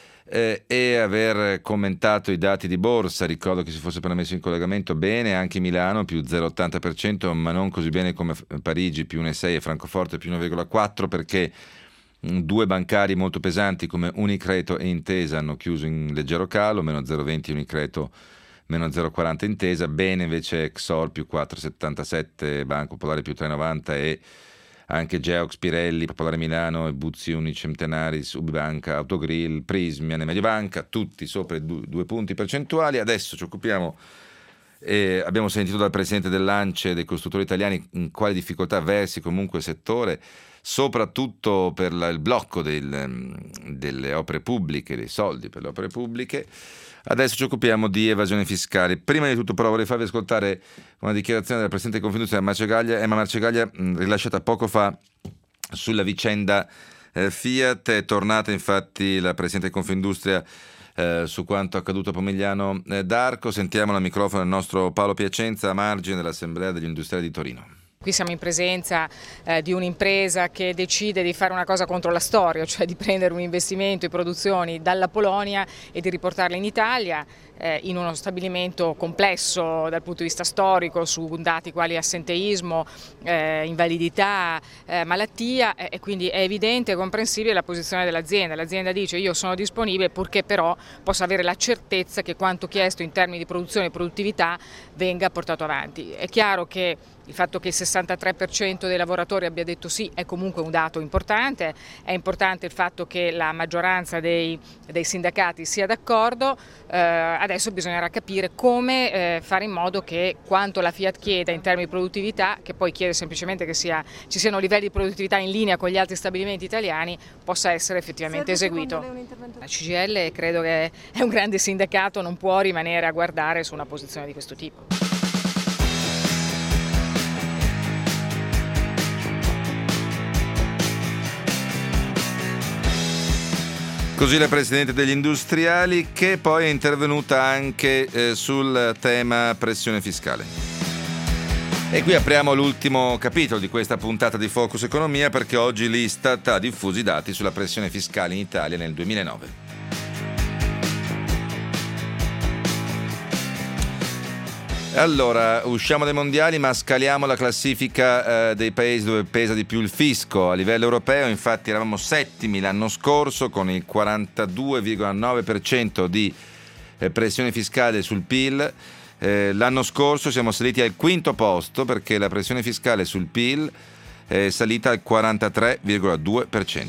e aver commentato i dati di borsa, ricordo che si fosse appena messo in collegamento, bene anche Milano più 0,80%, ma non così bene come Parigi più 1,6% e Francoforte più 1,4%, perché due bancari molto pesanti come Unicredito e Intesa hanno chiuso in leggero calo, meno 0,20 Unicredito, meno 0,40 Intesa. Bene invece Exor più 4,77, Banco Popolare più 3,90 e anche Geox, Pirelli, Popolare Milano, Buzzi, Unicentenaris, Ubibanca, Autogrill, Prismian e Mediobanca, tutti sopra i 2 punti percentuali. Adesso ci occupiamo, abbiamo sentito dal presidente dell'ANCE dei costruttori italiani in quali difficoltà versi comunque il settore, soprattutto per il blocco delle opere pubbliche, dei soldi per le opere pubbliche. Adesso ci occupiamo di evasione fiscale. Prima di tutto però vorrei farvi ascoltare una dichiarazione della Presidente di Confindustria Emma Marcegaglia, rilasciata poco fa sulla vicenda Fiat. È tornata infatti la Presidente di Confindustria su quanto accaduto a Pomigliano d'Arco. Sentiamo al microfono il nostro Paolo Piacenza a margine dell'Assemblea degli Industriali di Torino. Qui siamo in presenza di un'impresa che decide di fare una cosa contro la storia, cioè di prendere un investimento e produzioni dalla Polonia e di riportarle in Italia, in uno stabilimento complesso dal punto di vista storico, su dati quali assenteismo, invalidità, malattia, e quindi è evidente e comprensibile la posizione dell'azienda. L'azienda dice: io sono disponibile purché però possa avere la certezza che quanto chiesto in termini di produzione e produttività venga portato avanti. È chiaro che il fatto che il 63% dei lavoratori abbia detto sì è comunque un dato importante, è importante il fatto che la maggioranza dei sindacati sia d'accordo. Adesso bisognerà capire come fare in modo che quanto la Fiat chieda in termini di produttività, che poi chiede semplicemente che ci siano livelli di produttività in linea con gli altri stabilimenti italiani, possa essere effettivamente eseguito. La CGIL credo che è un grande sindacato, non può rimanere a guardare su una posizione di questo tipo. Così la Presidente degli Industriali, che poi è intervenuta anche sul tema pressione fiscale. E qui apriamo l'ultimo capitolo di questa puntata di Focus Economia, perché oggi l'Istat ha diffuso i dati sulla pressione fiscale in Italia nel 2009. Allora, usciamo dai mondiali ma scaliamo la classifica dei paesi dove pesa di più il fisco. A livello europeo infatti eravamo settimi l'anno scorso con il 42,9% di pressione fiscale sul PIL. L'anno scorso siamo saliti al quinto posto perché la pressione fiscale sul PIL è salita al 43,2%.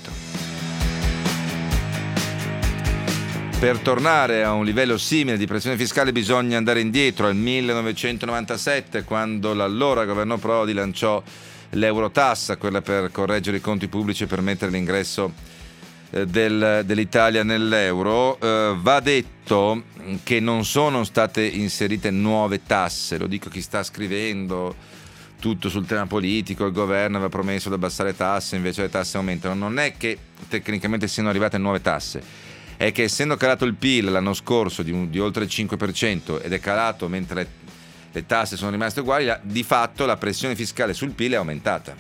Per tornare a un livello simile di pressione fiscale bisogna andare indietro al 1997, quando l'allora governo Prodi lanciò l'Eurotassa, quella per correggere i conti pubblici e permettere l'ingresso dell'Italia nell'euro. Va detto che non sono state inserite nuove tasse, lo dico chi sta scrivendo tutto sul tema politico, il governo aveva promesso di abbassare tasse, invece le tasse aumentano. Non è che tecnicamente siano arrivate nuove tasse, è che essendo calato il PIL l'anno scorso di oltre il 5% ed è calato mentre le tasse sono rimaste uguali, di fatto la pressione fiscale sul PIL è aumentata.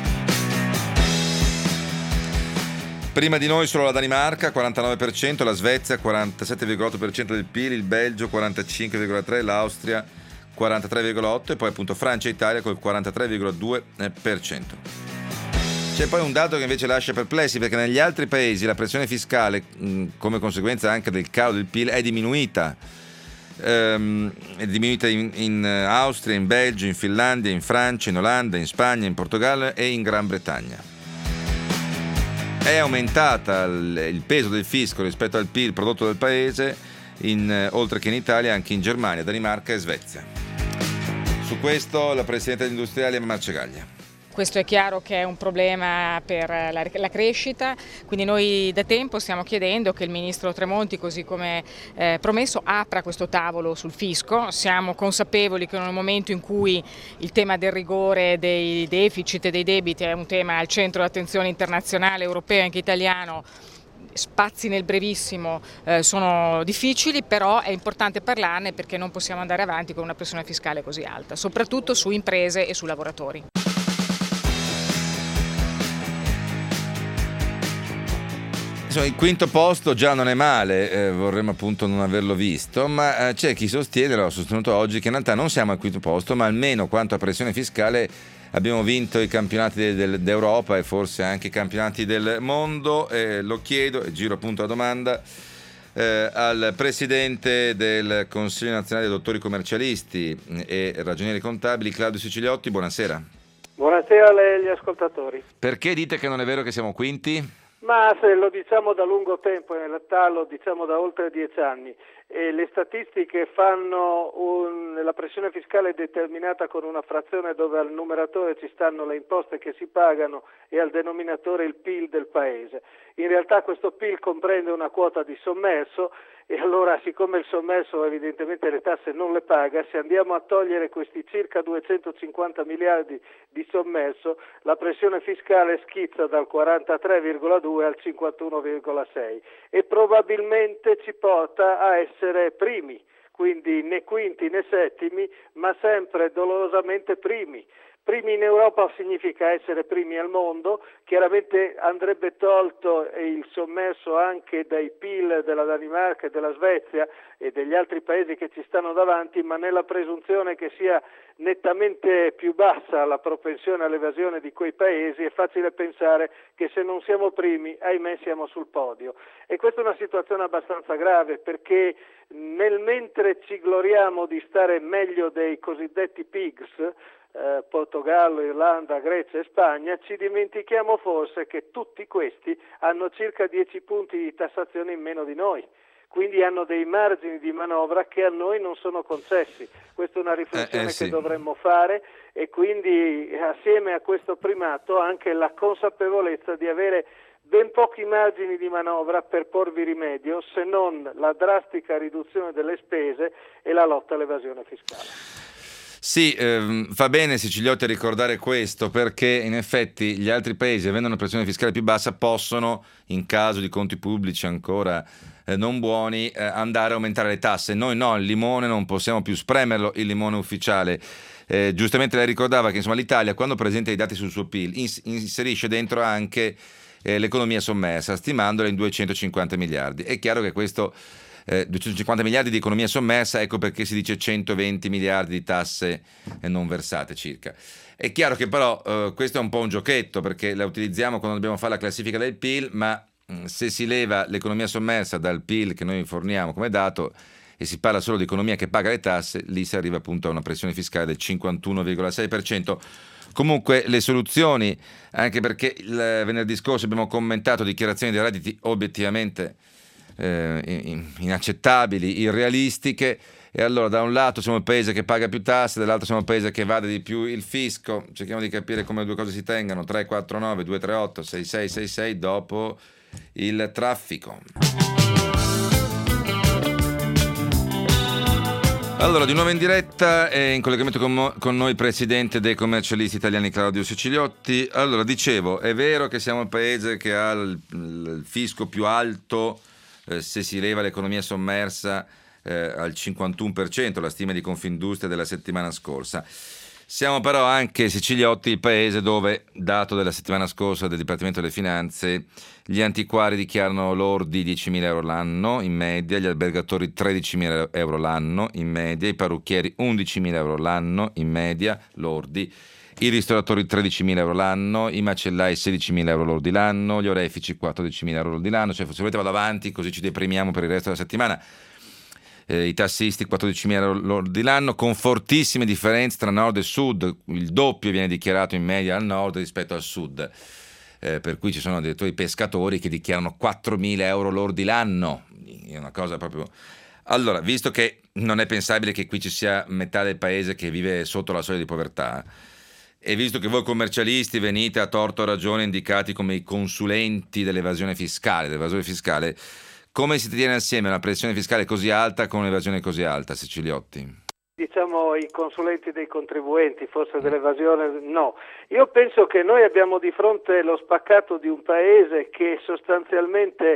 Prima di noi solo la Danimarca 49%, la Svezia 47,8% del PIL, il Belgio 45,3%, l'Austria 43,8% e poi appunto Francia e Italia col 43,2%. C'è poi un dato che invece lascia perplessi, perché negli altri paesi la pressione fiscale, come conseguenza anche del calo del PIL, è diminuita. È diminuita in Austria, in Belgio, in Finlandia, in Francia, in Olanda, in Spagna, in Portogallo e in Gran Bretagna. È aumentata il peso del fisco rispetto al PIL prodotto dal paese, oltre che in Italia, anche in Germania, Danimarca e Svezia. Su questo la Presidente degli Industriali Emma Marcegaglia. Questo è chiaro che è un problema per la crescita, quindi noi da tempo stiamo chiedendo che il Ministro Tremonti, così come promesso, apra questo tavolo sul fisco. Siamo consapevoli che in un momento in cui il tema del rigore, dei deficit e dei debiti è un tema al centro dell'attenzione internazionale, europeo e anche italiano, spazi nel brevissimo sono difficili, però è importante parlarne perché non possiamo andare avanti con una pressione fiscale così alta, soprattutto su imprese e su lavoratori. Insomma, il quinto posto già non è male, vorremmo appunto non averlo visto, ma c'è chi sostiene, l'ho sostenuto oggi, che in realtà non siamo al quinto posto, ma almeno quanto a pressione fiscale abbiamo vinto i campionati d'Europa e forse anche i campionati del mondo. Lo chiedo e giro appunto la domanda al presidente del Consiglio nazionale dei dottori commercialisti e ragionieri contabili, Claudio Siciliotti. Buonasera. Buonasera a lei e agli ascoltatori. Perché dite che non è vero che siamo quinti? Ma se lo diciamo da lungo tempo, in realtà lo diciamo da oltre 10 anni. E le statistiche fanno la pressione fiscale è determinata con una frazione dove al numeratore ci stanno le imposte che si pagano e al denominatore il PIL del paese. In realtà questo PIL comprende una quota di sommerso e allora, siccome il sommerso evidentemente le tasse non le paga, se andiamo a togliere questi circa 250 miliardi di sommerso, la pressione fiscale schizza dal 43,2 al 51,6 e probabilmente ci porta a essere primi, quindi né quinti né settimi, ma sempre dolorosamente primi. Primi in Europa significa essere primi al mondo, chiaramente andrebbe tolto il sommerso anche dai PIL della Danimarca e della Svezia e degli altri paesi che ci stanno davanti, ma nella presunzione che sia nettamente più bassa la propensione all'evasione di quei paesi è facile pensare che se non siamo primi, ahimè, siamo sul podio. E questa è una situazione abbastanza grave perché mentre ci gloriamo di stare meglio dei cosiddetti pigs, Portogallo, Irlanda, Grecia e Spagna, ci dimentichiamo forse che tutti questi hanno circa 10 punti di tassazione in meno di noi, quindi hanno dei margini di manovra che a noi non sono concessi. Questa è una riflessione sì, che dovremmo fare e quindi assieme a questo primato anche la consapevolezza di avere ben pochi margini di manovra per porvi rimedio se non la drastica riduzione delle spese e la lotta all'evasione fiscale. Sì, fa bene Siciliotti a ricordare questo perché in effetti gli altri paesi, avendo una pressione fiscale più bassa, possono, in caso di conti pubblici ancora non buoni, andare a aumentare le tasse. Noi no, il limone non possiamo più spremerlo, il limone ufficiale. Giustamente lei ricordava che insomma l'Italia, quando presenta i dati sul suo PIL, inserisce dentro anche l'economia sommersa, stimandola in 250 miliardi. È chiaro che questo 250 miliardi di economia sommersa, ecco perché si dice 120 miliardi di tasse non versate circa. È chiaro che però questo è un po' un giochetto perché la utilizziamo quando dobbiamo fare la classifica del PIL, ma se si leva l'economia sommersa dal PIL che noi forniamo come dato e si parla solo di economia che paga le tasse, lì si arriva appunto a una pressione fiscale del 51,6%. Comunque le soluzioni, anche perché il venerdì scorso abbiamo commentato dichiarazioni dei redditi obiettivamente inaccettabili, irrealistiche, e allora da un lato siamo il paese che paga più tasse, dall'altro siamo il paese che evade di più il fisco. Cerchiamo di capire come le due cose si tengano. 349 238 6666 dopo il traffico. Allora, di nuovo in diretta e in collegamento con noi il presidente dei commercialisti italiani Claudio Siciliotti. Allora, dicevo, è vero che siamo il paese che ha il fisco più alto se si leva l'economia sommersa al 51%, la stima di Confindustria della settimana scorsa. Siamo però anche, Siciliotti, il paese dove, dato della settimana scorsa del Dipartimento delle Finanze, gli antiquari dichiarano lordi 10.000 euro l'anno in media, gli albergatori 13.000 euro l'anno in media, i parrucchieri 11.000 euro l'anno in media, lordi, i ristoratori 13.000 euro l'anno, i macellai 16.000 euro lordi l'anno, gli orefici 14.000 euro lordi l'anno, cioè se volete vado avanti così ci deprimiamo per il resto della settimana. I tassisti 14.000 euro lordi l'anno, con fortissime differenze tra nord e sud, il doppio viene dichiarato in media al nord rispetto al sud, per cui ci sono addirittura i pescatori che dichiarano 4.000 euro lordi l'anno, è una cosa proprio... Allora, visto che non è pensabile che qui ci sia metà del paese che vive sotto la soglia di povertà, e visto che voi commercialisti venite a torto o ragione indicati come i consulenti dell'evasione fiscale, come si tiene assieme una pressione fiscale così alta con un'evasione così alta, Siciliotti? Diciamo i consulenti dei contribuenti, forse dell'evasione no. Io penso che noi abbiamo di fronte lo spaccato di un paese che sostanzialmente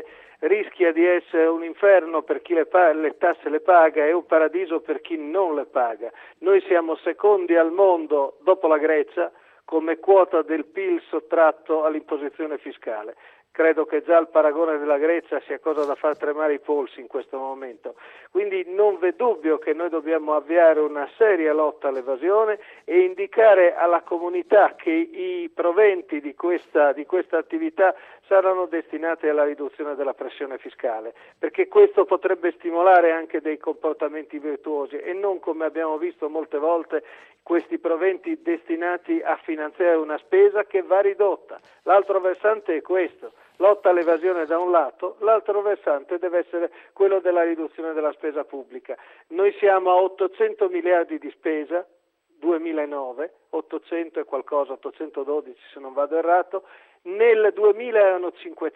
rischia di essere un inferno per chi le tasse le paga e un paradiso per chi non le paga. Noi siamo secondi al mondo dopo la Grecia come quota del PIL sottratto all'imposizione fiscale. Credo che già il paragone della Grecia sia cosa da far tremare i polsi in questo momento. Quindi non v'è dubbio che noi dobbiamo avviare una seria lotta all'evasione e indicare alla comunità che i proventi di questa attività saranno destinati alla riduzione della pressione fiscale, perché questo potrebbe stimolare anche dei comportamenti virtuosi e non, come abbiamo visto molte volte, questi proventi destinati a finanziare una spesa che va ridotta. L'altro versante è questo: lotta all'evasione da un lato, l'altro versante deve essere quello della riduzione della spesa pubblica. Noi siamo a 800 miliardi di spesa, 2009, 800 e qualcosa, 812 se non vado errato, nel 2000 erano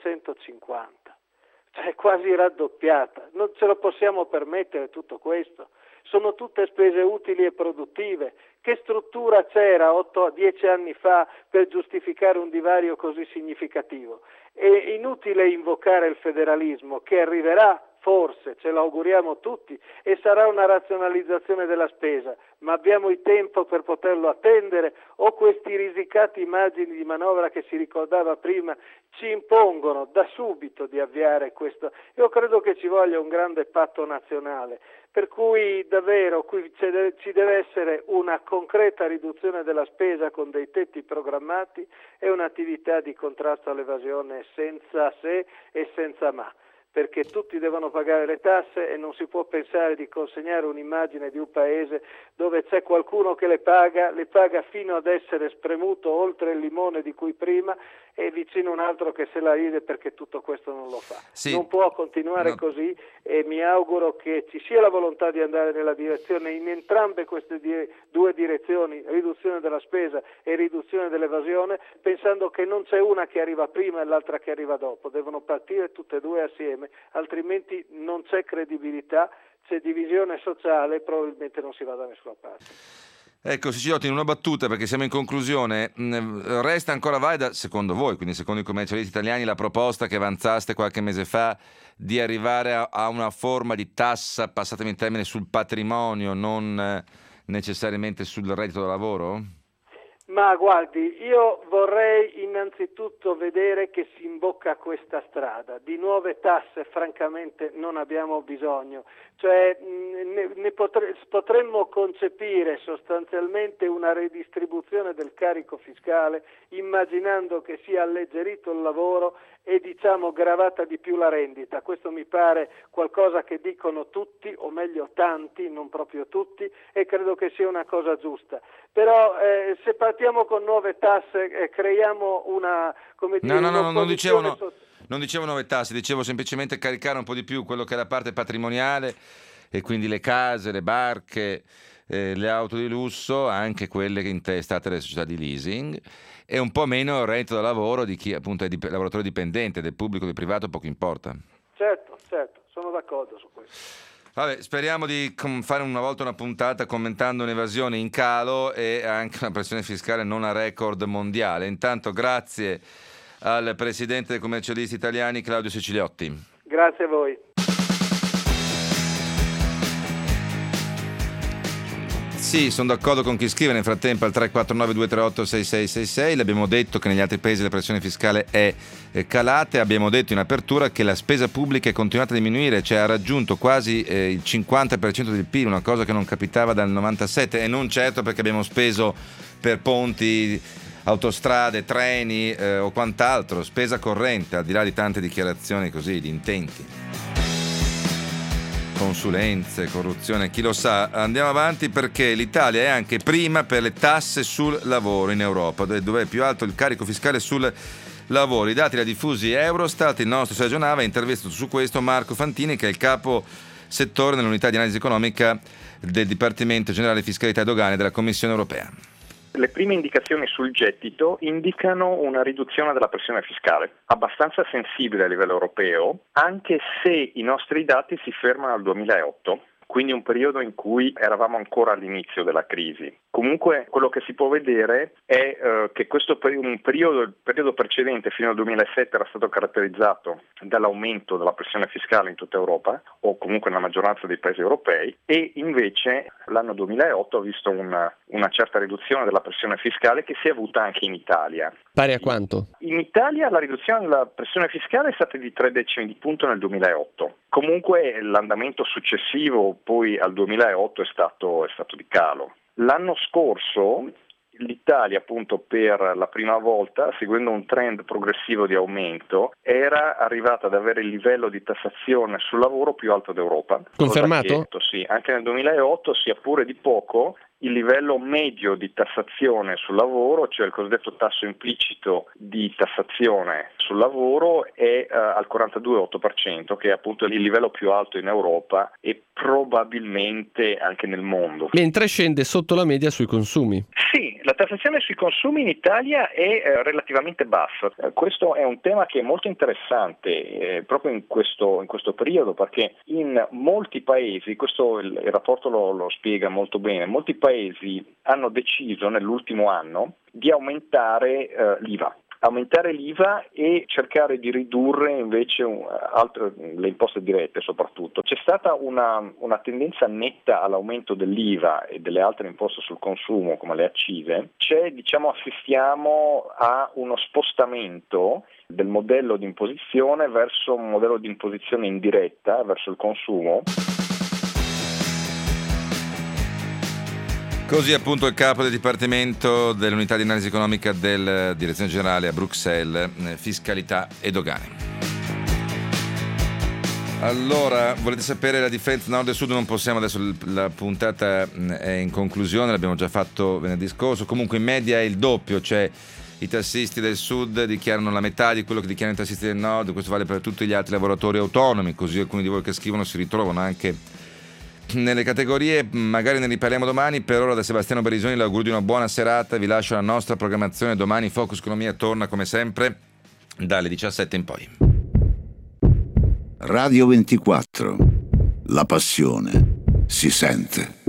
550, cioè quasi raddoppiata. Non ce lo possiamo permettere tutto questo. Sono tutte spese utili e produttive. Che struttura c'era 8-10 anni fa per giustificare un divario così significativo? È inutile invocare il federalismo, che arriverà, forse, ce lo auguriamo tutti, e sarà una razionalizzazione della spesa, ma abbiamo il tempo per poterlo attendere o questi risicati margini di manovra che si ricordava prima ci impongono da subito di avviare questo? Io credo che ci voglia un grande patto nazionale, per cui davvero qui ci deve essere una concreta riduzione della spesa con dei tetti programmati e un'attività di contrasto all'evasione senza se e senza ma, perché tutti devono pagare le tasse e non si può pensare di consegnare un'immagine di un paese dove c'è qualcuno che le paga fino ad essere spremuto oltre il limone di cui prima e vicino un altro che se la ride perché tutto questo non lo fa. Sì. Non può continuare così e mi auguro che ci sia la volontà di andare nella direzione, in entrambe queste due direzioni, riduzione della spesa e riduzione dell'evasione, pensando che non c'è una che arriva prima e l'altra che arriva dopo, devono partire tutte e due assieme, altrimenti non c'è credibilità, c'è divisione sociale e probabilmente non si va da nessuna parte. Ecco, Siciliotti, in una battuta, perché siamo in conclusione, resta ancora valida, secondo voi, quindi secondo i commercialisti italiani, la proposta che avanzaste qualche mese fa di arrivare a una forma di tassa, passatemi il termine, sul patrimonio, non necessariamente sul reddito da lavoro? Ma guardi, io vorrei innanzitutto vedere che si imbocca questa strada. Di nuove tasse francamente non abbiamo bisogno, cioè potremmo concepire sostanzialmente una redistribuzione del carico fiscale immaginando che sia alleggerito il lavoro e gravata di più la rendita. Questo mi pare qualcosa che dicono tutti, o meglio tanti, non proprio tutti, e credo che sia una cosa giusta. Però se partiamo con nuove tasse creiamo una, come dire, non dicevo nuove tasse, dicevo semplicemente caricare un po' di più quello che è la parte patrimoniale e quindi le case, le barche, le auto di lusso, anche quelle intestate alle società di leasing, e un po' meno il reddito da lavoro di chi appunto è lavoratore dipendente, del pubblico, del privato, poco importa. Certo, sono d'accordo su questo. Vabbè, speriamo di fare una volta una puntata commentando un'evasione in calo e anche una pressione fiscale non a record mondiale. Intanto grazie al presidente dei commercialisti italiani Claudio Siciliotti. Grazie a voi. Sì, sono d'accordo con chi scrive nel frattempo al 349-238-6666. Le abbiamo detto che negli altri paesi la pressione fiscale è calata e abbiamo detto in apertura che la spesa pubblica è continuata a diminuire, cioè ha raggiunto quasi il 50% del PIL, una cosa che non capitava dal 97, e non certo perché abbiamo speso per ponti, autostrade, treni o quant'altro, spesa corrente, al di là di tante dichiarazioni così, di intenti. Consulenze, corruzione, chi lo sa. Andiamo avanti perché l'Italia è anche prima per le tasse sul lavoro in Europa, dove è più alto il carico fiscale sul lavoro. I dati li ha diffusi Eurostat, il nostro Sergio Nava ha intervistato su questo Marco Fantini, che è il capo settore nell'unità di analisi economica del Dipartimento Generale Fiscalità e Dogane della Commissione Europea. Le prime indicazioni sul gettito indicano una riduzione della pressione fiscale, abbastanza sensibile a livello europeo, anche se i nostri dati si fermano al 2008. quindi un periodo in cui eravamo ancora all'inizio della crisi. Comunque quello che si può vedere è che il periodo precedente fino al 2007 era stato caratterizzato dall'aumento della pressione fiscale in tutta Europa, o comunque nella maggioranza dei paesi europei, e invece l'anno 2008 ha visto una certa riduzione della pressione fiscale che si è avuta anche in Italia. Pari a quanto? In Italia la riduzione della pressione fiscale è stata di 3 decimi di punto nel 2008. Comunque l'andamento successivo poi al 2008 è stato di calo. L'anno scorso l'Italia, appunto, per la prima volta, seguendo un trend progressivo di aumento, era arrivata ad avere il livello di tassazione sul lavoro più alto d'Europa. Confermato? Sì, anche nel 2008, sia pure di poco, il livello medio di tassazione sul lavoro, cioè il cosiddetto tasso implicito di tassazione sul lavoro, è al 42,8%, che è appunto il livello più alto in Europa e probabilmente anche nel mondo. Mentre scende sotto la media sui consumi. Sì, la tassazione sui consumi in Italia è relativamente bassa. Questo è un tema che è molto interessante proprio in questo periodo, perché in molti paesi, questo il rapporto lo spiega molto bene, molti paesi hanno deciso nell'ultimo anno di aumentare l'IVA e cercare di ridurre invece le imposte dirette soprattutto. C'è stata una tendenza netta all'aumento dell'IVA e delle altre imposte sul consumo come le accise. Assistiamo a uno spostamento del modello di imposizione verso un modello di imposizione indiretta, verso il consumo. Così appunto il capo del Dipartimento dell'Unità di Analisi Economica della Direzione Generale a Bruxelles, Fiscalità e Dogane. Allora, volete sapere la differenza nord e sud? Non possiamo, adesso la puntata è in conclusione, l'abbiamo già fatto venerdì scorso. Comunque in media è il doppio, cioè i tassisti del sud dichiarano la metà di quello che dichiarano i tassisti del nord. Questo vale per tutti gli altri lavoratori autonomi, così alcuni di voi che scrivono si ritrovano anche nelle categorie. Magari ne riparliamo domani. Per ora da Sebastiano Berisoni l'augurio di una buona serata, vi lascio la nostra programmazione. Domani Focus Economia torna come sempre dalle 17 in poi. Radio 24, la passione si sente.